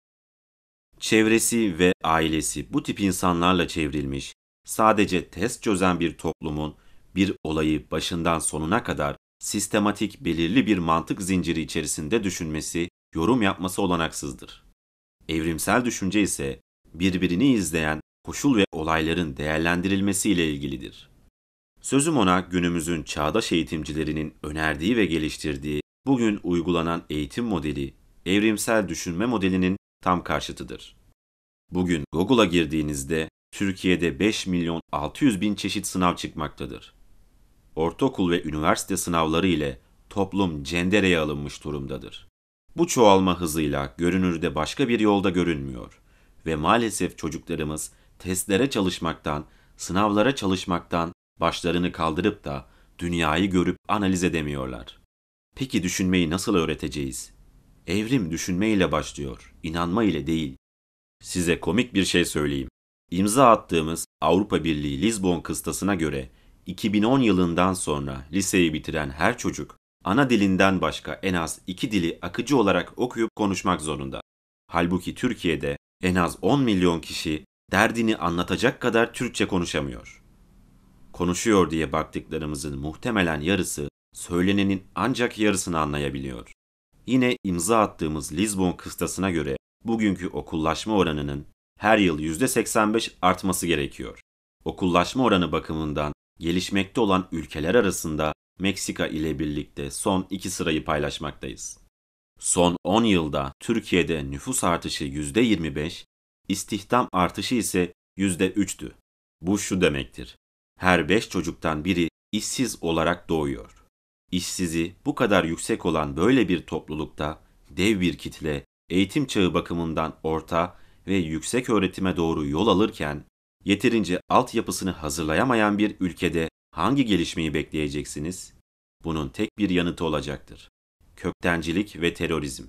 Çevresi ve ailesi bu tip insanlarla çevrilmiş, sadece test çözen bir toplumun bir olayı başından sonuna kadar sistematik belirli bir mantık zinciri içerisinde düşünmesi, yorum yapması olanaksızdır. Evrimsel düşünce ise birbirini izleyen koşul ve olayların değerlendirilmesiyle ilgilidir. Sözüm ona günümüzün çağdaş eğitimcilerinin önerdiği ve geliştirdiği bugün uygulanan eğitim modeli, evrimsel düşünme modelinin tam karşıtıdır. Bugün Google'a girdiğinizde Türkiye'de beş milyon altı yüz bin çeşit sınav çıkmaktadır. Ortaokul ve üniversite sınavları ile toplum cendereye alınmış durumdadır. Bu çoğalma hızıyla görünürde başka bir yolda görünmüyor ve maalesef çocuklarımız testlere çalışmaktan, sınavlara çalışmaktan başlarını kaldırıp da dünyayı görüp analiz edemiyorlar. Peki düşünmeyi nasıl öğreteceğiz? Evrim düşünmeyle başlıyor, inanma ile değil. Size komik bir şey söyleyeyim. İmza attığımız Avrupa Birliği Lizbon Kıstası'na göre iki bin on yılından sonra liseyi bitiren her çocuk ana dilinden başka en az iki dili akıcı olarak okuyup konuşmak zorunda. Halbuki Türkiye'de en az on milyon kişi derdini anlatacak kadar Türkçe konuşamıyor. Konuşuyor diye baktıklarımızın muhtemelen yarısı söylenenin ancak yarısını anlayabiliyor. Yine imza attığımız Lizbon Kıstası'na göre bugünkü okullaşma oranının her yıl yüzde seksen beş artması gerekiyor. Okullaşma oranı bakımından gelişmekte olan ülkeler arasında Meksika ile birlikte son iki sırayı paylaşmaktayız. Son on yılda Türkiye'de nüfus artışı yüzde yirmi beş, istihdam artışı ise yüzde üçtü. Bu şu demektir: her beş çocuktan biri işsiz olarak doğuyor. İşsizi bu kadar yüksek olan böyle bir toplulukta dev bir kitle eğitim çağı bakımından orta ve yüksek öğretime doğru yol alırken yeterince altyapısını hazırlayamayan bir ülkede hangi gelişmeyi bekleyeceksiniz? Bunun tek bir yanıtı olacaktır: köktencilik ve terörizm.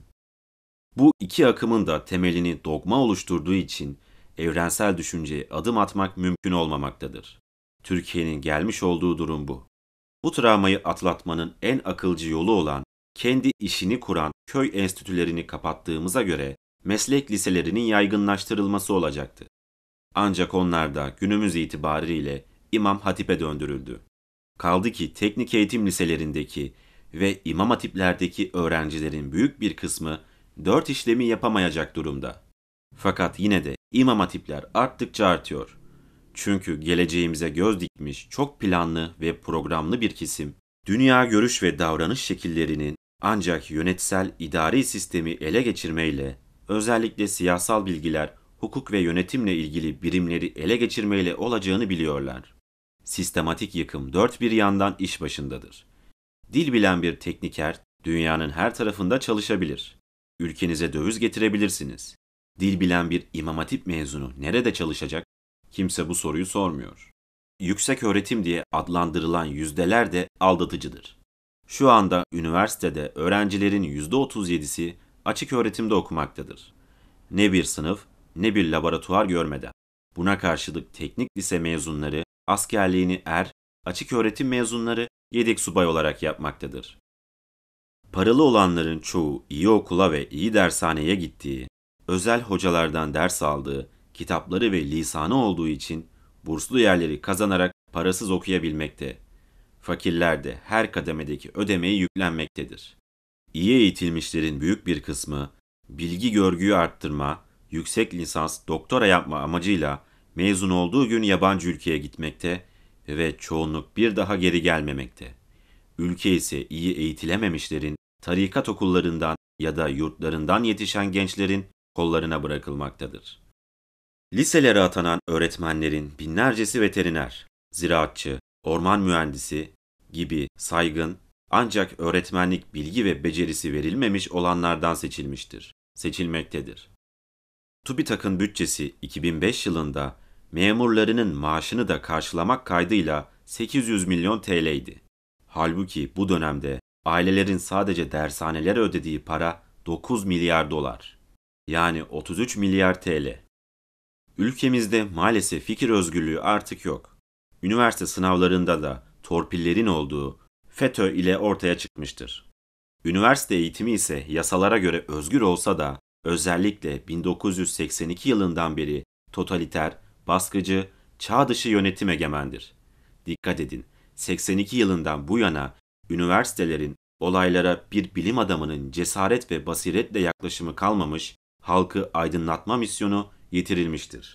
Bu iki akımın da temelini dogma oluşturduğu için evrensel düşünceye adım atmak mümkün olmamaktadır. Türkiye'nin gelmiş olduğu durum bu. Bu travmayı atlatmanın en akılcı yolu olan kendi işini kuran köy enstitülerini kapattığımıza göre meslek liselerinin yaygınlaştırılması olacaktı. Ancak onlar da günümüz itibariyle İmam Hatip'e döndürüldü. Kaldı ki teknik eğitim liselerindeki ve İmam Hatip'lerdeki öğrencilerin büyük bir kısmı dört işlemi yapamayacak durumda. Fakat yine de İmam Hatip'ler arttıkça artıyor. Çünkü geleceğimize göz dikmiş çok planlı ve programlı bir kesim, dünya görüş ve davranış şekillerinin ancak yönetsel idari sistemi ele geçirmeyle, özellikle siyasal bilgiler, hukuk ve yönetimle ilgili birimleri ele geçirmeyle olacağını biliyorlar. Sistematik yıkım dört bir yandan iş başındadır. Dil bilen bir tekniker dünyanın her tarafında çalışabilir. Ülkenize döviz getirebilirsiniz. Dil bilen bir İmam Hatip mezunu nerede çalışacak? Kimse bu soruyu sormuyor. Yüksek öğretim diye adlandırılan yüzdeler de aldatıcıdır. Şu anda üniversitede öğrencilerin yüzde otuz yedisi açık öğretimde okumaktadır. Ne bir sınıf ne bir laboratuvar görmeden. Buna karşılık teknik lise mezunları askerliğini er, açık öğretim mezunları yedek subay olarak yapmaktadır. Paralı olanların çoğu iyi okula ve iyi dershaneye gittiği, özel hocalardan ders aldığı, kitapları ve lisanı olduğu için burslu yerleri kazanarak parasız okuyabilmekte. Fakirler de her kademedeki ödemeyi yüklenmektedir. İyi eğitilmişlerin büyük bir kısmı, bilgi görgüyü arttırma, yüksek lisans, doktora yapma amacıyla mezun olduğu gün yabancı ülkeye gitmekte ve çoğunluk bir daha geri gelmemekte. Ülke ise iyi eğitilememişlerin, tarikat okullarından ya da yurtlarından yetişen gençlerin kollarına bırakılmaktadır. Liselere atanan öğretmenlerin binlercesi veteriner, ziraatçı, orman mühendisi gibi saygın ancak öğretmenlik bilgi ve becerisi verilmemiş olanlardan seçilmiştir, seçilmektedir. TÜBİTAK'ın bütçesi iki bin beş yılında memurlarının maaşını da karşılamak kaydıyla sekiz yüz milyon T L'ydi. Halbuki bu dönemde ailelerin sadece dershanelere ödediği para dokuz milyar dolar. Yani otuz üç milyar T L. Ülkemizde maalesef fikir özgürlüğü artık yok. Üniversite sınavlarında da torpillerin olduğu FETÖ ile ortaya çıkmıştır. Üniversite eğitimi ise yasalara göre özgür olsa da özellikle bin dokuz yüz seksen iki yılından beri totaliter, baskıcı, çağ dışı yönetim egemendir. Dikkat edin, seksen iki yılından bu yana üniversitelerin olaylara bir bilim adamının cesaret ve basiretle yaklaşımı kalmamış, halkı aydınlatma misyonu yitirilmiştir.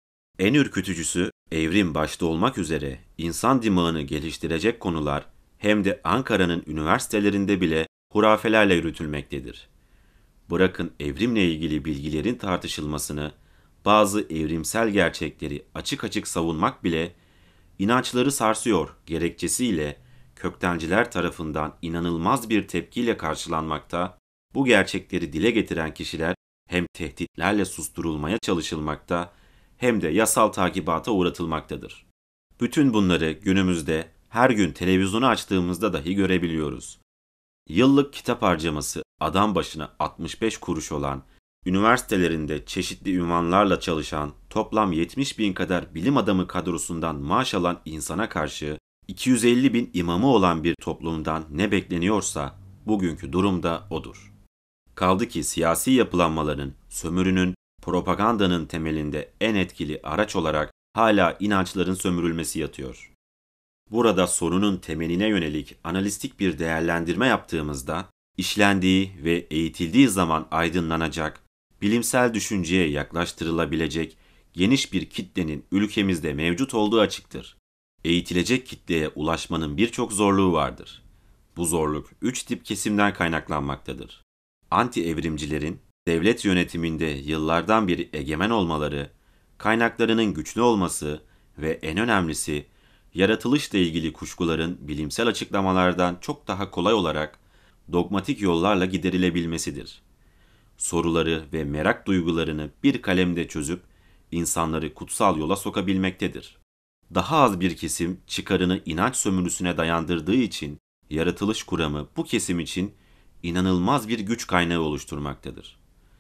En ürkütücüsü evrim başta olmak üzere insan dimağını geliştirecek konular hem de Ankara'nın üniversitelerinde bile hurafelerle yürütülmektedir. Bırakın evrimle ilgili bilgilerin tartışılmasını, bazı evrimsel gerçekleri açık açık savunmak bile inançları sarsıyor gerekçesiyle köktenciler tarafından inanılmaz bir tepkiyle karşılanmakta, bu gerçekleri dile getiren kişiler hem tehditlerle susturulmaya çalışılmakta hem de yasal takibata uğratılmaktadır. Bütün bunları günümüzde her gün televizyonu açtığımızda dahi görebiliyoruz. Yıllık kitap harcaması adam başına altmış beş kuruş olan, üniversitelerinde çeşitli ünvanlarla çalışan toplam yetmiş bin kadar bilim adamı kadrosundan maaş alan insana karşı iki yüz elli bin imamı olan bir toplumdan ne bekleniyorsa bugünkü durum da odur. Kaldı ki siyasi yapılanmaların, sömürünün, propagandanın temelinde en etkili araç olarak hala inançların sömürülmesi yatıyor. Burada sorunun temeline yönelik analistik bir değerlendirme yaptığımızda, işlendiği ve eğitildiği zaman aydınlanacak, bilimsel düşünceye yaklaştırılabilecek geniş bir kitlenin ülkemizde mevcut olduğu açıktır. Eğitilecek kitleye ulaşmanın birçok zorluğu vardır. Bu zorluk üç tip kesimden kaynaklanmaktadır. Anti-evrimcilerin devlet yönetiminde yıllardan beri egemen olmaları, kaynaklarının güçlü olması ve en önemlisi yaratılışla ilgili kuşkuların bilimsel açıklamalardan çok daha kolay olarak dogmatik yollarla giderilebilmesidir. Soruları ve merak duygularını bir kalemde çözüp insanları kutsal yola sokabilmektedir. Daha az bir kesim çıkarını inanç sömürüsüne dayandırdığı için yaratılış kuramı bu kesim için inanılmaz bir güç kaynağı oluşturmaktadır.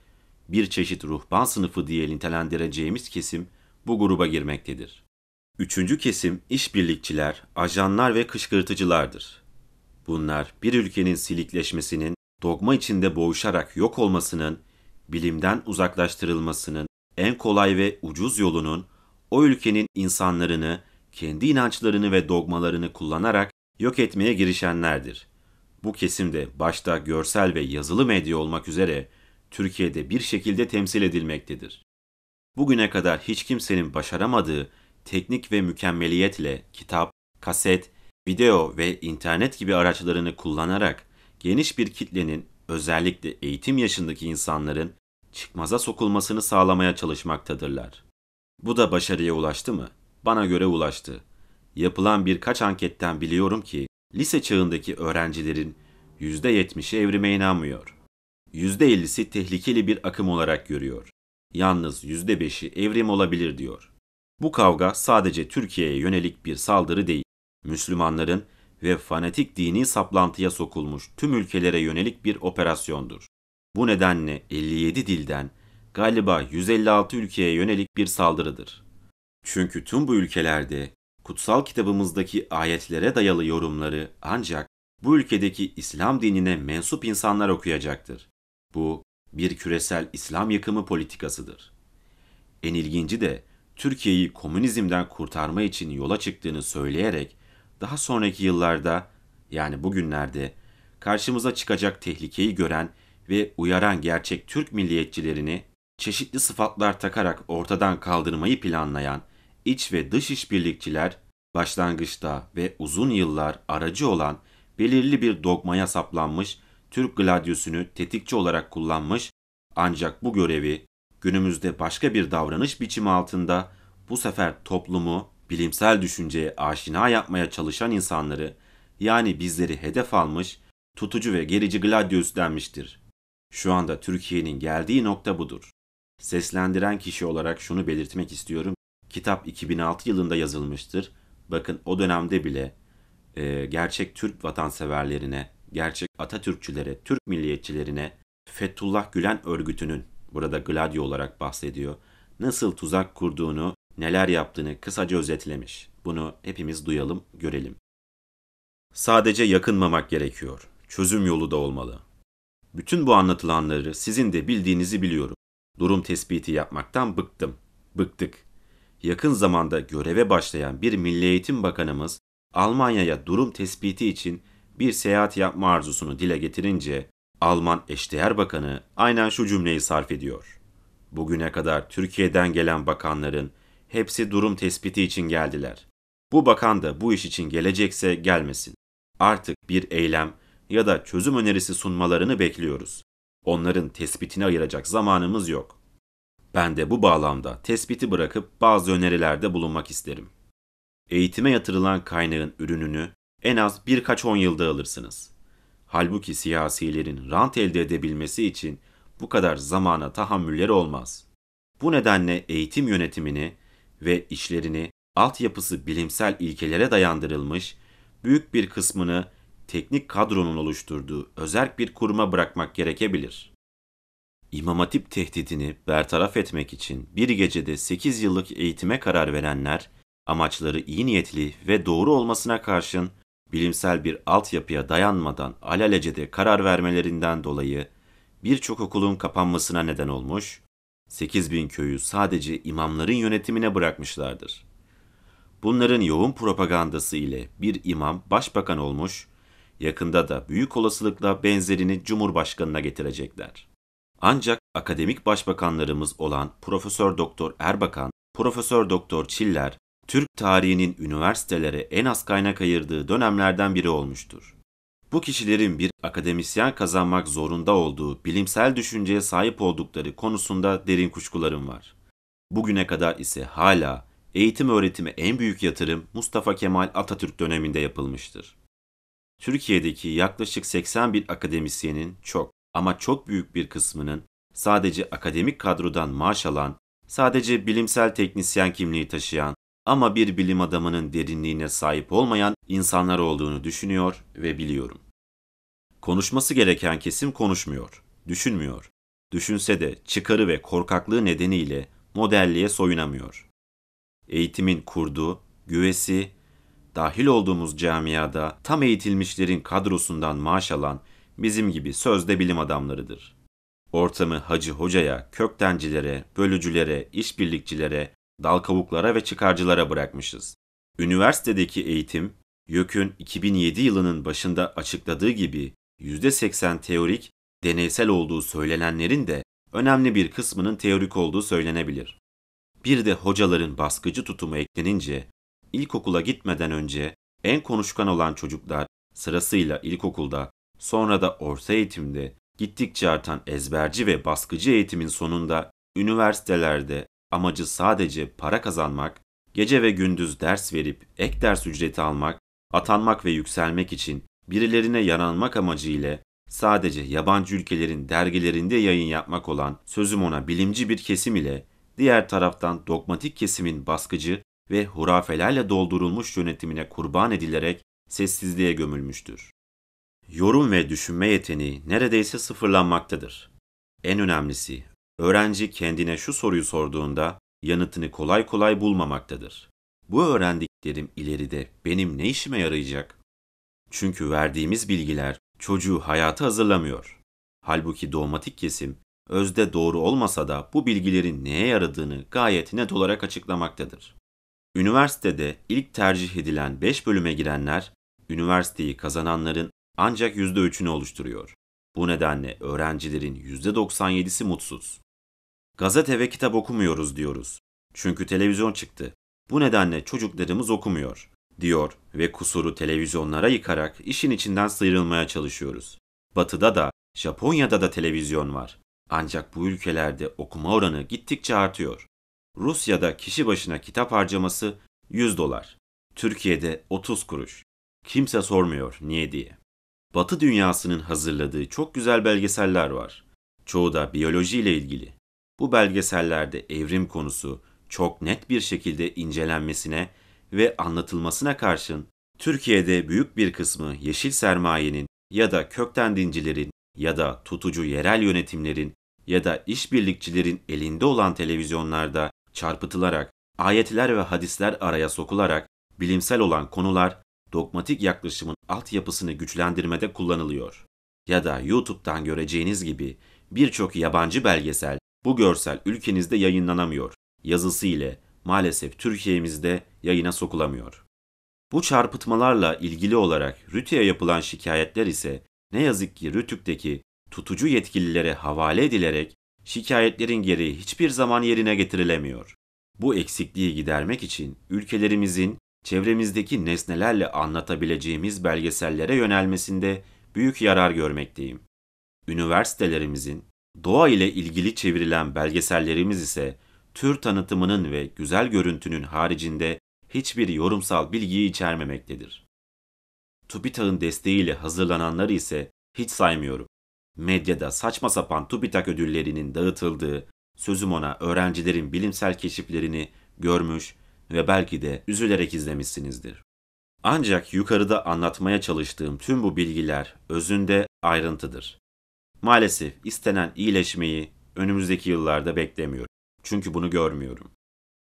Bir çeşit ruhban sınıfı diye nitelendireceğimiz kesim bu gruba girmektedir. Üçüncü kesim işbirlikçiler, ajanlar ve kışkırtıcılardır. Bunlar bir ülkenin silikleşmesinin, dogma içinde boğuşarak yok olmasının, bilimden uzaklaştırılmasının en kolay ve ucuz yolunun o ülkenin insanlarını, kendi inançlarını ve dogmalarını kullanarak yok etmeye girişenlerdir. Bu kesim de başta görsel ve yazılı medya olmak üzere Türkiye'de bir şekilde temsil edilmektedir. Bugüne kadar hiç kimsenin başaramadığı teknik ve mükemmeliyetle kitap, kaset, video ve internet gibi araçlarını kullanarak geniş bir kitlenin, özellikle eğitim yaşındaki insanların çıkmaza sokulmasını sağlamaya çalışmaktadırlar. Bu da başarıya ulaştı mı? Bana göre ulaştı. Yapılan birkaç anketten biliyorum ki lise çağındaki öğrencilerin yüzde yetmişi evrime inanmıyor. yüzde ellisi tehlikeli bir akım olarak görüyor. Yalnız yüzde beşi evrim olabilir diyor. Bu kavga sadece Türkiye'ye yönelik bir saldırı değil, Müslümanların ve fanatik dini saplantıya sokulmuş tüm ülkelere yönelik bir operasyondur. Bu nedenle elli yedi dilden galiba yüz elli altı ülkeye yönelik bir saldırıdır. Çünkü tüm bu ülkelerde kutsal kitabımızdaki ayetlere dayalı yorumları ancak bu ülkedeki İslam dinine mensup insanlar okuyacaktır. Bu bir küresel İslam yıkımı politikasıdır. En ilginci de Türkiye'yi komünizmden kurtarma için yola çıktığını söyleyerek daha sonraki yıllarda, yani bugünlerde karşımıza çıkacak tehlikeyi gören ve uyaran gerçek Türk milliyetçilerini çeşitli sıfatlar takarak ortadan kaldırmayı planlayan iç ve dış işbirlikçiler, başlangıçta ve uzun yıllar aracı olan belirli bir dogmaya saplanmış Türk gladyosunu tetikçi olarak kullanmış, ancak bu görevi günümüzde başka bir davranış biçimi altında bu sefer toplumu bilimsel düşünceye aşina yapmaya çalışan insanları, yani bizleri hedef almış, tutucu ve gerici gladyos denmiştir. Şu anda Türkiye'nin geldiği nokta budur. Seslendiren kişi olarak şunu belirtmek istiyorum. Kitap iki bin altı yılında yazılmıştır. Bakın o dönemde bile e, gerçek Türk vatanseverlerine, gerçek Atatürkçülere, Türk milliyetçilerine Fethullah Gülen örgütünün, burada Gladio olarak bahsediyor, nasıl tuzak kurduğunu, neler yaptığını kısaca özetlemiş. Bunu hepimiz duyalım, görelim. Sadece yakınmamak gerekiyor. Çözüm yolu da olmalı. Bütün bu anlatılanları sizin de bildiğinizi biliyorum. Durum tespiti yapmaktan bıktım. Bıktık. Yakın zamanda göreve başlayan bir Milli Eğitim Bakanımız Almanya'ya durum tespiti için bir seyahat yapma arzusunu dile getirince Alman Eşdeğer Bakanı aynen şu cümleyi sarf ediyor. Bugüne kadar Türkiye'den gelen bakanların hepsi durum tespiti için geldiler. Bu bakan da bu iş için gelecekse gelmesin. Artık bir eylem ya da çözüm önerisi sunmalarını bekliyoruz. Onların tespitini ayıracak zamanımız yok. Ben de bu bağlamda tespiti bırakıp bazı önerilerde bulunmak isterim. Eğitime yatırılan kaynağın ürününü en az birkaç on yılda alırsınız. Halbuki siyasilerin rant elde edebilmesi için bu kadar zamana tahammülleri olmaz. Bu nedenle eğitim yönetimini ve işlerini altyapısı bilimsel ilkelere dayandırılmış, büyük bir kısmını teknik kadronun oluşturduğu özerk bir kuruma bırakmak gerekebilir. İmam Hatip tehdidini bertaraf etmek için bir gecede sekiz yıllık eğitime karar verenler, amaçları iyi niyetli ve doğru olmasına karşın bilimsel bir altyapıya dayanmadan alelacele karar vermelerinden dolayı birçok okulun kapanmasına neden olmuş, sekiz bin köyü sadece imamların yönetimine bırakmışlardır. Bunların yoğun propagandası ile bir imam başbakan olmuş, yakında da büyük olasılıkla benzerini Cumhurbaşkanına getirecekler. Ancak akademik başbakanlarımız olan Profesör Doktor Erbakan, Profesör Doktor Çiller, Türk tarihinin üniversitelere en az kaynak ayırdığı dönemlerden biri olmuştur. Bu kişilerin bir akademisyen kazanmak zorunda olduğu bilimsel düşünceye sahip oldukları konusunda derin kuşkularım var. Bugüne kadar ise hala eğitim öğretime en büyük yatırım Mustafa Kemal Atatürk döneminde yapılmıştır. Türkiye'deki yaklaşık seksen bin akademisyenin çok ama çok büyük bir kısmının sadece akademik kadrodan maaş alan, sadece bilimsel teknisyen kimliği taşıyan ama bir bilim adamının derinliğine sahip olmayan insanlar olduğunu düşünüyor ve biliyorum. Konuşması gereken kesim konuşmuyor, düşünmüyor. Düşünse de çıkarı ve korkaklığı nedeniyle modelliğe soyunamıyor. Eğitimin kurdu, güvesi, dahil olduğumuz camiada tam eğitilmişlerin kadrosundan maaş alan bizim gibi sözde bilim adamlarıdır. Ortamı hacı hocaya, köktencilere, bölücülere, işbirlikçilere, dal kavuklara ve çıkarcılara bırakmışız. Üniversitedeki eğitim, YÖK'ün iki bin yedi yılının başında açıkladığı gibi yüzde seksen teorik, deneysel olduğu söylenenlerin de önemli bir kısmının teorik olduğu söylenebilir. Bir de hocaların baskıcı tutumu eklenince, ilkokula gitmeden önce en konuşkan olan çocuklar sırasıyla ilkokulda, sonra da orta eğitimde gittikçe artan ezberci ve baskıcı eğitimin sonunda üniversitelerde amacı sadece para kazanmak, gece ve gündüz ders verip ek ders ücreti almak, atanmak ve yükselmek için birilerine yaranmak amacıyla sadece yabancı ülkelerin dergilerinde yayın yapmak olan sözüm ona bilimci bir kesim ile diğer taraftan dogmatik kesimin baskıcı ve hurafelerle doldurulmuş yönetimine kurban edilerek sessizliğe gömülmüştür. Yorum ve düşünme yeteneği neredeyse sıfırlanmaktadır. En önemlisi, öğrenci kendine şu soruyu sorduğunda yanıtını kolay kolay bulmamaktadır. Bu öğrendiklerim ileride benim ne işime yarayacak? Çünkü verdiğimiz bilgiler çocuğu hayata hazırlamıyor. Halbuki dogmatik kesim, özde doğru olmasa da bu bilgilerin neye yaradığını gayet net olarak açıklamaktadır. Üniversitede ilk tercih edilen beş bölüme girenler, üniversiteyi kazananların ancak yüzde üçünü oluşturuyor. Bu nedenle öğrencilerin yüzde doksan yedisi mutsuz. Gazete ve kitap okumuyoruz diyoruz. Çünkü televizyon çıktı. Bu nedenle çocuklarımız okumuyor, diyor ve kusuru televizyonlara yıkarak işin içinden sıyrılmaya çalışıyoruz. Batı'da da, Japonya'da da televizyon var. Ancak bu ülkelerde okuma oranı gittikçe artıyor. Rusya'da kişi başına kitap harcaması yüz dolar. Türkiye'de otuz kuruş. Kimse sormuyor niye diye. Batı dünyasının hazırladığı çok güzel belgeseller var. Çoğu da biyoloji ile ilgili. Bu belgesellerde evrim konusu çok net bir şekilde incelenmesine ve anlatılmasına karşın Türkiye'de büyük bir kısmı yeşil sermayenin ya da kökten dincilerin ya da tutucu yerel yönetimlerin ya da işbirlikçilerin elinde olan televizyonlarda çarpıtılarak, ayetler ve hadisler araya sokularak bilimsel olan konular dogmatik yaklaşımın altyapısını güçlendirmede kullanılıyor. Ya da YouTube'dan göreceğiniz gibi birçok yabancı belgesel bu görsel ülkenizde yayınlanamıyor. Yazısı ile maalesef Türkiye'mizde yayına sokulamıyor. Bu çarpıtmalarla ilgili olarak RTÜK'e yapılan şikayetler ise ne yazık ki RTÜK'teki tutucu yetkililere havale edilerek şikayetlerin gereği hiçbir zaman yerine getirilemiyor. Bu eksikliği gidermek için ülkelerimizin çevremizdeki nesnelerle anlatabileceğimiz belgesellere yönelmesinde büyük yarar görmekteyim. Üniversitelerimizin doğa ile ilgili çevrilen belgesellerimiz ise tür tanıtımının ve güzel görüntünün haricinde hiçbir yorumsal bilgiyi içermemektedir. TÜBİTAK'ın desteğiyle hazırlananları ise hiç saymıyorum. Medyada saçma sapan TÜBİTAK ödüllerinin dağıtıldığı, sözüm ona öğrencilerin bilimsel keşiflerini görmüş ve belki de üzülerek izlemişsinizdir. Ancak yukarıda anlatmaya çalıştığım tüm bu bilgiler özünde ayrıntıdır. Maalesef istenen iyileşmeyi önümüzdeki yıllarda beklemiyorum. Çünkü bunu görmüyorum.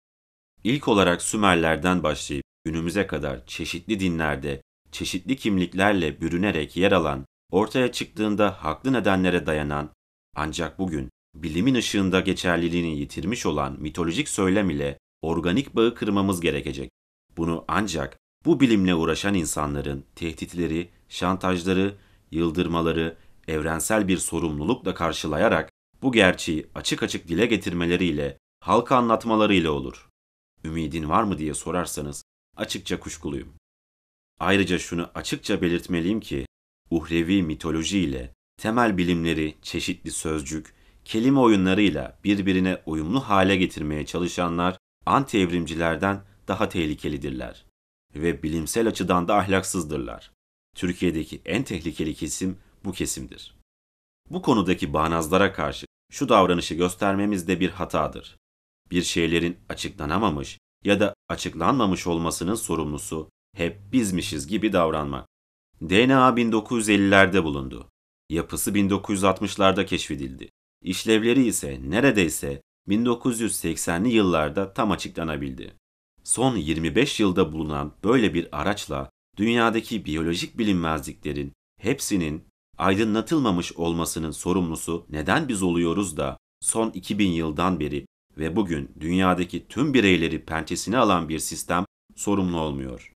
İlk olarak Sümerlerden başlayıp günümüze kadar çeşitli dinlerde, çeşitli kimliklerle bürünerek yer alan, ortaya çıktığında haklı nedenlere dayanan, ancak bugün bilimin ışığında geçerliliğini yitirmiş olan mitolojik söylem ile organik bağı kırmamız gerekecek. Bunu ancak bu bilimle uğraşan insanların tehditleri, şantajları, yıldırmaları, evrensel bir sorumlulukla karşılayarak bu gerçeği açık açık dile getirmeleriyle, halka anlatmalarıyla olur. Ümidin var mı diye sorarsanız açıkça kuşkuluyum. Ayrıca şunu açıkça belirtmeliyim ki, uhrevi mitoloji ile temel bilimleri çeşitli sözcük, kelime oyunlarıyla birbirine uyumlu hale getirmeye çalışanlar anti-evrimcilerden daha tehlikelidirler ve bilimsel açıdan da ahlaksızdırlar. Türkiye'deki en tehlikeli kesim bu kesimdir. Bu konudaki bağnazlara karşı şu davranışı göstermemiz de bir hatadır. Bir şeylerin açıklanamamış ya da açıklanmamış olmasının sorumlusu hep bizmişiz gibi davranmak. D N A bin dokuz yüz ellilerde bulundu. Yapısı bin dokuz yüz altmışlarda keşfedildi. İşlevleri ise neredeyse bin dokuz yüz seksenli yıllarda tam açıklanabildi. Son yirmi beş yılda bulunan böyle bir araçla dünyadaki biyolojik bilinmezliklerin hepsinin aydınlatılmamış olmasının sorumlusu neden biz oluyoruz da son iki bin yıldan beri ve bugün dünyadaki tüm bireyleri pençesine alan bir sistem sorumlu olmuyor.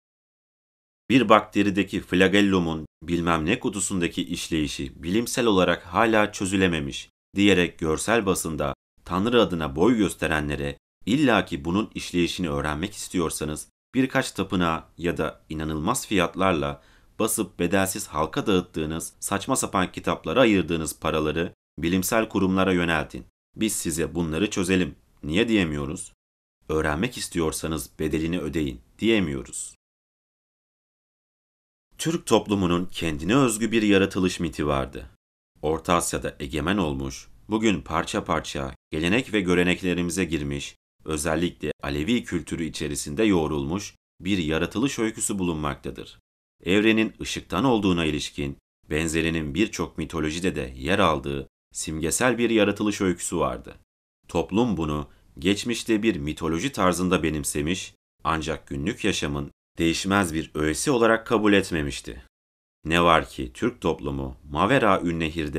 Bir bakterideki flagellumun bilmem ne kutusundaki işleyişi bilimsel olarak hala çözülememiş diyerek görsel basında Tanrı adına boy gösterenlere illaki bunun işleyişini öğrenmek istiyorsanız birkaç tapınağa ya da inanılmaz fiyatlarla basıp bedelsiz halka dağıttığınız saçma sapan kitaplara ayırdığınız paraları bilimsel kurumlara yöneltin. Biz size bunları çözelim. Niye diyemiyoruz? Öğrenmek istiyorsanız bedelini ödeyin diyemiyoruz. Türk toplumunun kendine özgü bir yaratılış miti vardı. Orta Asya'da egemen olmuş, bugün parça parça gelenek ve göreneklerimize girmiş, özellikle Alevi kültürü içerisinde yoğrulmuş bir yaratılış öyküsü bulunmaktadır. Evrenin ışıktan olduğuna ilişkin, benzerinin birçok mitolojide de yer aldığı simgesel bir yaratılış öyküsü vardı. Toplum bunu geçmişte bir mitoloji tarzında benimsemiş, ancak günlük yaşamın değişmez bir öğesi olarak kabul etmemişti. Ne var ki Türk toplumu Mavera Ünnehir'de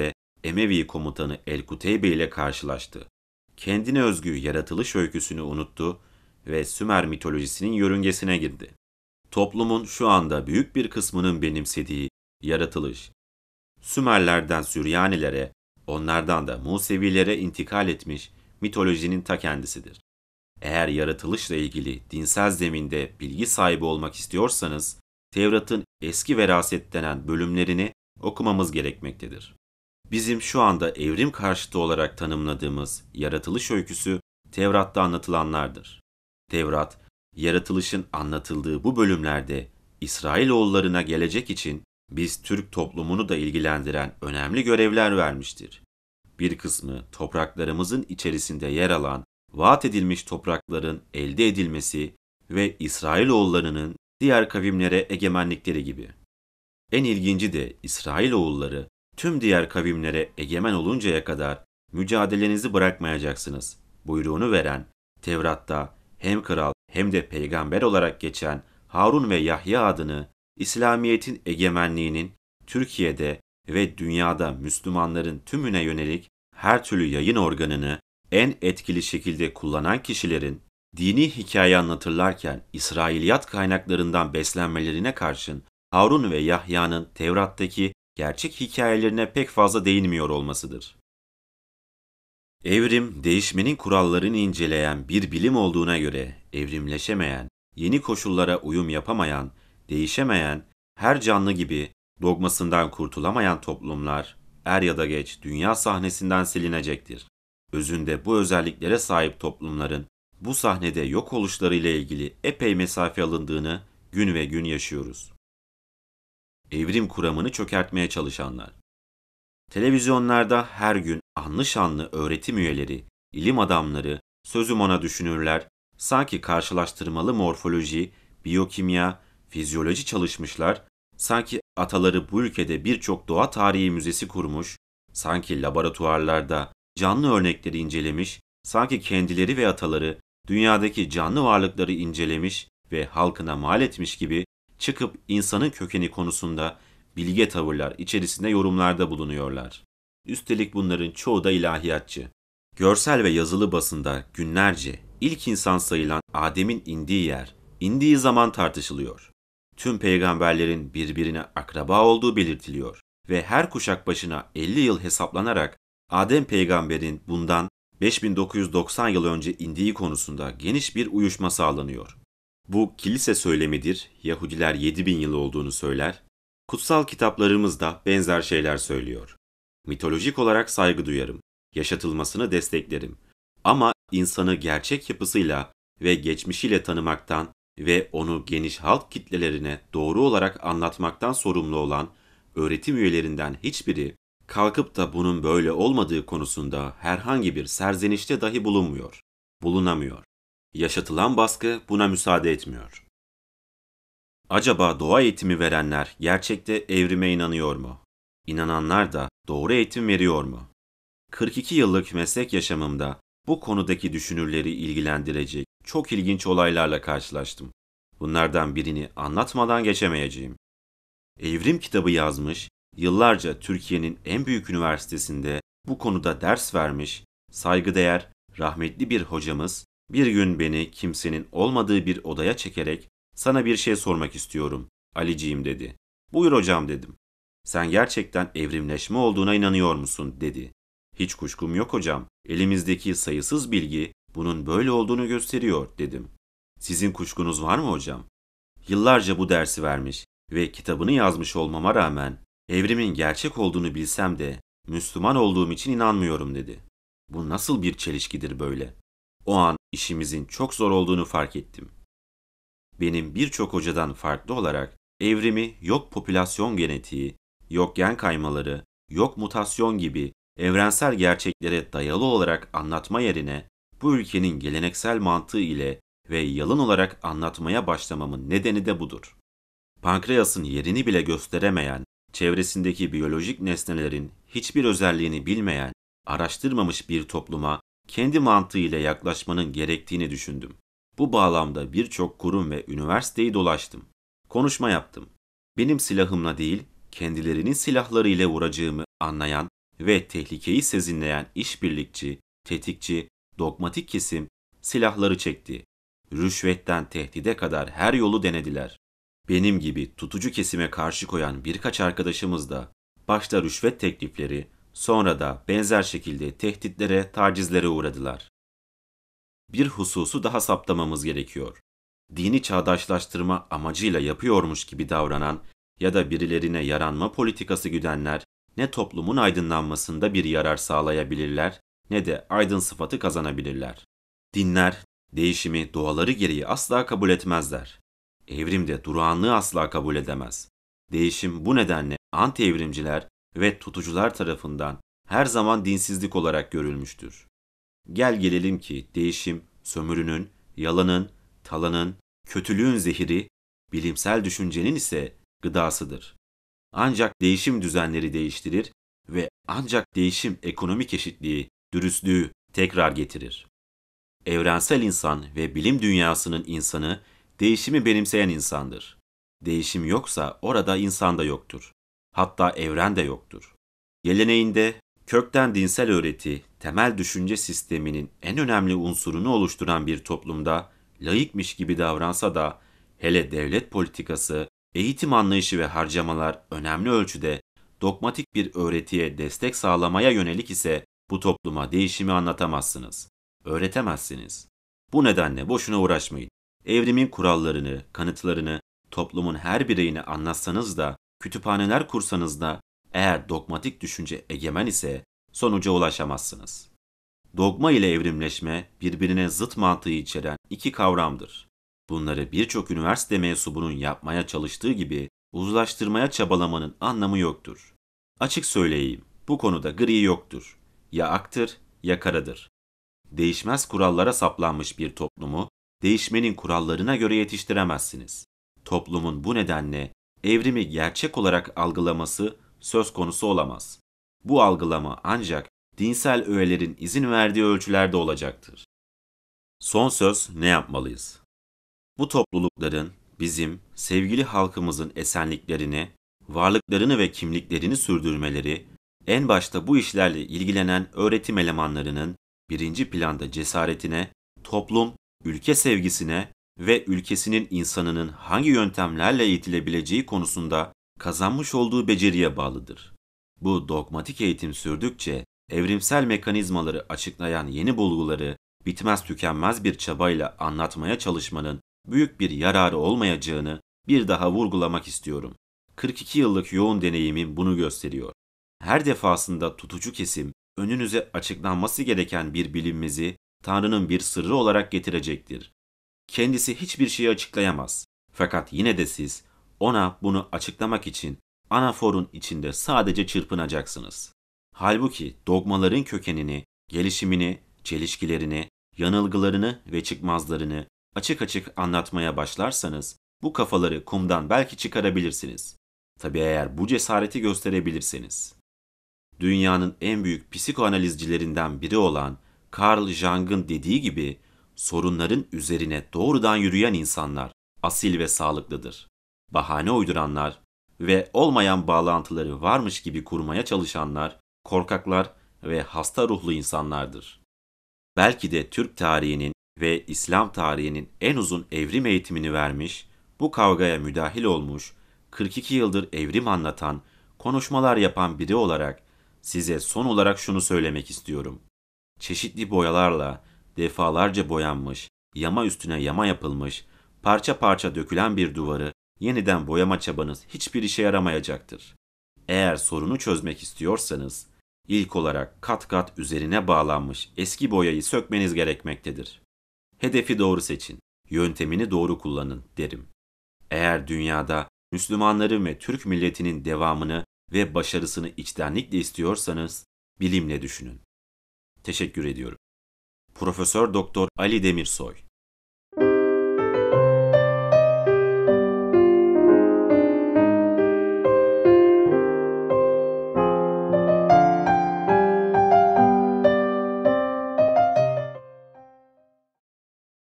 Emevi komutanı El-Kuteybe ile karşılaştı. Kendine özgü yaratılış öyküsünü unuttu ve Sümer mitolojisinin yörüngesine girdi. Toplumun şu anda büyük bir kısmının benimsediği yaratılış, Sümerlerden Süryanilere, onlardan da Musevilere intikal etmiş mitolojinin ta kendisidir. Eğer yaratılışla ilgili dinsel zeminde bilgi sahibi olmak istiyorsanız, Tevrat'ın eski veraset denen bölümlerini okumamız gerekmektedir. Bizim şu anda evrim karşıtı olarak tanımladığımız yaratılış öyküsü Tevrat'ta anlatılanlardır. Tevrat, yaratılışın anlatıldığı bu bölümlerde İsrailoğullarına gelecek için biz Türk toplumunu da ilgilendiren önemli görevler vermiştir. Bir kısmı topraklarımızın içerisinde yer alan vaat edilmiş toprakların elde edilmesi ve İsrailoğullarının diğer kavimlere egemenlikleri gibi. En ilginci de İsrailoğulları tüm diğer kavimlere egemen oluncaya kadar mücadelenizi bırakmayacaksınız buyruğunu veren, Tevrat'ta hem kral hem de peygamber olarak geçen Harun ve Yahya adını İslamiyet'in egemenliğinin Türkiye'de ve dünyada Müslümanların tümüne yönelik her türlü yayın organını en etkili şekilde kullanan kişilerin dini hikaye anlatırlarken İsrailiyat kaynaklarından beslenmelerine karşın Harun ve Yahya'nın Tevrat'taki gerçek hikayelerine pek fazla değinmiyor olmasıdır. Evrim, değişmenin kurallarını inceleyen bir bilim olduğuna göre evrimleşemeyen, yeni koşullara uyum yapamayan, değişemeyen, her canlı gibi dogmasından kurtulamayan toplumlar er ya da geç dünya sahnesinden silinecektir. Özünde bu özelliklere sahip toplumların bu sahnede yok oluşlarıyla ilgili epey mesafe alındığını gün ve gün yaşıyoruz. Evrim kuramını çökertmeye çalışanlar. Televizyonlarda her gün anlı şanlı öğretim üyeleri, ilim adamları, sözüm ona düşünürler, sanki karşılaştırmalı morfoloji, biyokimya, fizyoloji çalışmışlar, sanki ataları bu ülkede birçok doğa tarihi müzesi kurmuş, sanki laboratuvarlarda canlı örnekleri incelemiş, sanki kendileri ve ataları dünyadaki canlı varlıkları incelemiş ve halkına mal etmiş gibi çıkıp insanın kökeni konusunda bilge tavırlar içerisinde yorumlarda bulunuyorlar. Üstelik bunların çoğu da ilahiyatçı. Görsel ve yazılı basında günlerce ilk insan sayılan Adem'in indiği yer, indiği zaman tartışılıyor. Tüm peygamberlerin birbirine akraba olduğu belirtiliyor ve her kuşak başına elli yıl hesaplanarak Adem peygamberin bundan beş bin dokuz yüz doksan yıl önce indiği konusunda geniş bir uyuşma sağlanıyor. Bu kilise söylemidir, Yahudiler yedi bin yıl olduğunu söyler. Kutsal kitaplarımız da benzer şeyler söylüyor. Mitolojik olarak saygı duyarım, yaşatılmasını desteklerim. Ama insanı gerçek yapısıyla ve geçmişiyle tanımaktan ve onu geniş halk kitlelerine doğru olarak anlatmaktan sorumlu olan öğretim üyelerinden hiçbiri kalkıp da bunun böyle olmadığı konusunda herhangi bir serzenişte dahi bulunmuyor, bulunamıyor. Yaşatılan baskı buna müsaade etmiyor. Acaba doğa eğitimi verenler gerçekte evrime inanıyor mu? İnananlar da doğru eğitim veriyor mu? kırk iki yıllık meslek yaşamımda bu konudaki düşünürleri ilgilendirecek çok ilginç olaylarla karşılaştım. Bunlardan birini anlatmadan geçemeyeceğim. Evrim kitabı yazmış, yıllarca Türkiye'nin en büyük üniversitesinde bu konuda ders vermiş, saygıdeğer, rahmetli bir hocamız bir gün beni kimsenin olmadığı bir odaya çekerek "Sana bir şey sormak istiyorum, Aliciğim" dedi. "Buyur hocam" dedim. "Sen gerçekten evrimleşme olduğuna inanıyor musun?" dedi. "Hiç kuşkum yok hocam. Elimizdeki sayısız bilgi bunun böyle olduğunu gösteriyor" dedim. "Sizin kuşkunuz var mı hocam?" Yıllarca bu dersi vermiş ve kitabını yazmış olmama rağmen evrimin gerçek olduğunu bilsem de Müslüman olduğum için inanmıyorum dedi. Bu nasıl bir çelişkidir böyle? O an işimizin çok zor olduğunu fark ettim. Benim birçok hocadan farklı olarak evrimi yok popülasyon genetiği, yok gen kaymaları, yok mutasyon gibi evrensel gerçeklere dayalı olarak anlatma yerine bu ülkenin geleneksel mantığı ile ve yalın olarak anlatmaya başlamamın nedeni de budur. Pankreasın yerini bile gösteremeyen, çevresindeki biyolojik nesnelerin hiçbir özelliğini bilmeyen, araştırmamış bir topluma kendi mantığıyla yaklaşmanın gerektiğini düşündüm. Bu bağlamda birçok kurum ve üniversiteyi dolaştım. Konuşma yaptım. Benim silahımla değil, kendilerinin silahlarıyla vuracağımı anlayan ve tehlikeyi sezinleyen işbirlikçi, tetikçi, dogmatik kesim silahları çekti. Rüşvetten tehdide kadar her yolu denediler. Benim gibi tutucu kesime karşı koyan birkaç arkadaşımız da başta rüşvet teklifleri, sonra da benzer şekilde tehditlere, tacizlere uğradılar. Bir hususu daha saptamamız gerekiyor. Dini çağdaşlaştırma amacıyla yapıyormuş gibi davranan ya da birilerine yaranma politikası güdenler ne toplumun aydınlanmasında bir yarar sağlayabilirler ne de aydın sıfatı kazanabilirler. Dinler değişimi doğaları gereği asla kabul etmezler. Evrim de durağanlığı asla kabul edemez. Değişim bu nedenle anti-evrimciler ve tutucular tarafından her zaman dinsizlik olarak görülmüştür. Gel gelelim ki değişim, sömürünün, yalanın, talanın, kötülüğün zehiri, bilimsel düşüncenin ise gıdasıdır. Ancak değişim düzenleri değiştirir ve ancak değişim ekonomik eşitliği, dürüstlüğü tekrar getirir. Evrensel insan ve bilim dünyasının insanı, değişimi benimseyen insandır. Değişim yoksa orada insan da yoktur. Hatta evren de yoktur. Geleneğinde kökten dinsel öğreti, temel düşünce sisteminin en önemli unsurunu oluşturan bir toplumda laikmiş gibi davransa da, hele devlet politikası, eğitim anlayışı ve harcamalar önemli ölçüde dogmatik bir öğretiye destek sağlamaya yönelik ise bu topluma değişimi anlatamazsınız, öğretemezsiniz. Bu nedenle boşuna uğraşmayın. Evrimin kurallarını, kanıtlarını toplumun her bireyine anlatsanız da, kütüphaneler kursanız da, eğer dogmatik düşünce egemen ise sonuca ulaşamazsınız. Dogma ile evrimleşme birbirine zıt mantığı içeren iki kavramdır. Bunları birçok üniversite mensubunun yapmaya çalıştığı gibi uzlaştırmaya çabalamanın anlamı yoktur. Açık söyleyeyim, bu konuda gri yoktur. Ya aktır ya karadır. Değişmez kurallara saplanmış bir toplumu değişmenin kurallarına göre yetiştiremezsiniz. Toplumun bu nedenle evrimi gerçek olarak algılaması söz konusu olamaz. Bu algılama ancak dinsel öğelerin izin verdiği ölçülerde olacaktır. Son söz, ne yapmalıyız? Bu toplulukların bizim sevgili halkımızın esenliklerini, varlıklarını ve kimliklerini sürdürmeleri, en başta bu işlerle ilgilenen öğretim elemanlarının birinci planda cesaretine, toplum, ülke sevgisine ve ülkesinin insanının hangi yöntemlerle eğitilebileceği konusunda kazanmış olduğu beceriye bağlıdır. Bu dogmatik eğitim sürdükçe evrimsel mekanizmaları açıklayan yeni bulguları bitmez tükenmez bir çabayla anlatmaya çalışmanın büyük bir yararı olmayacağını bir daha vurgulamak istiyorum. kırk iki yıllık yoğun deneyimim bunu gösteriyor. Her defasında tutucu kesim önünüze açıklanması gereken bir bilinmezi Tanrı'nın bir sırrı olarak getirecektir. Kendisi hiçbir şeyi açıklayamaz. Fakat yine de siz ona bunu açıklamak için anaforun içinde sadece çırpınacaksınız. Halbuki dogmaların kökenini, gelişimini, çelişkilerini, yanılgılarını ve çıkmazlarını açık açık anlatmaya başlarsanız bu kafaları kumdan belki çıkarabilirsiniz. Tabii eğer bu cesareti gösterebilirseniz. Dünyanın en büyük psikoanalizcilerinden biri olan Carl Jung'ın dediği gibi sorunların üzerine doğrudan yürüyen insanlar asil ve sağlıklıdır. Bahane uyduranlar ve olmayan bağlantıları varmış gibi kurmaya çalışanlar korkaklar ve hasta ruhlu insanlardır. Belki de Türk tarihinin ve İslam tarihinin en uzun evrim eğitimini vermiş, bu kavgaya müdahil olmuş, kırk iki yıldır evrim anlatan, konuşmalar yapan biri olarak size son olarak şunu söylemek istiyorum. Çeşitli boyalarla defalarca boyanmış, yama üstüne yama yapılmış, parça parça dökülen bir duvarı yeniden boyama çabanız hiçbir işe yaramayacaktır. Eğer sorunu çözmek istiyorsanız, ilk olarak kat kat üzerine bağlanmış eski boyayı sökmeniz gerekmektedir. Hedefi doğru seçin, yöntemini doğru kullanın derim. Eğer dünyada Müslümanların ve Türk milletinin devamını ve başarısını içtenlikle istiyorsanız, bilimle düşünün. Teşekkür ediyorum. Profesör Doktor Ali Demirsoy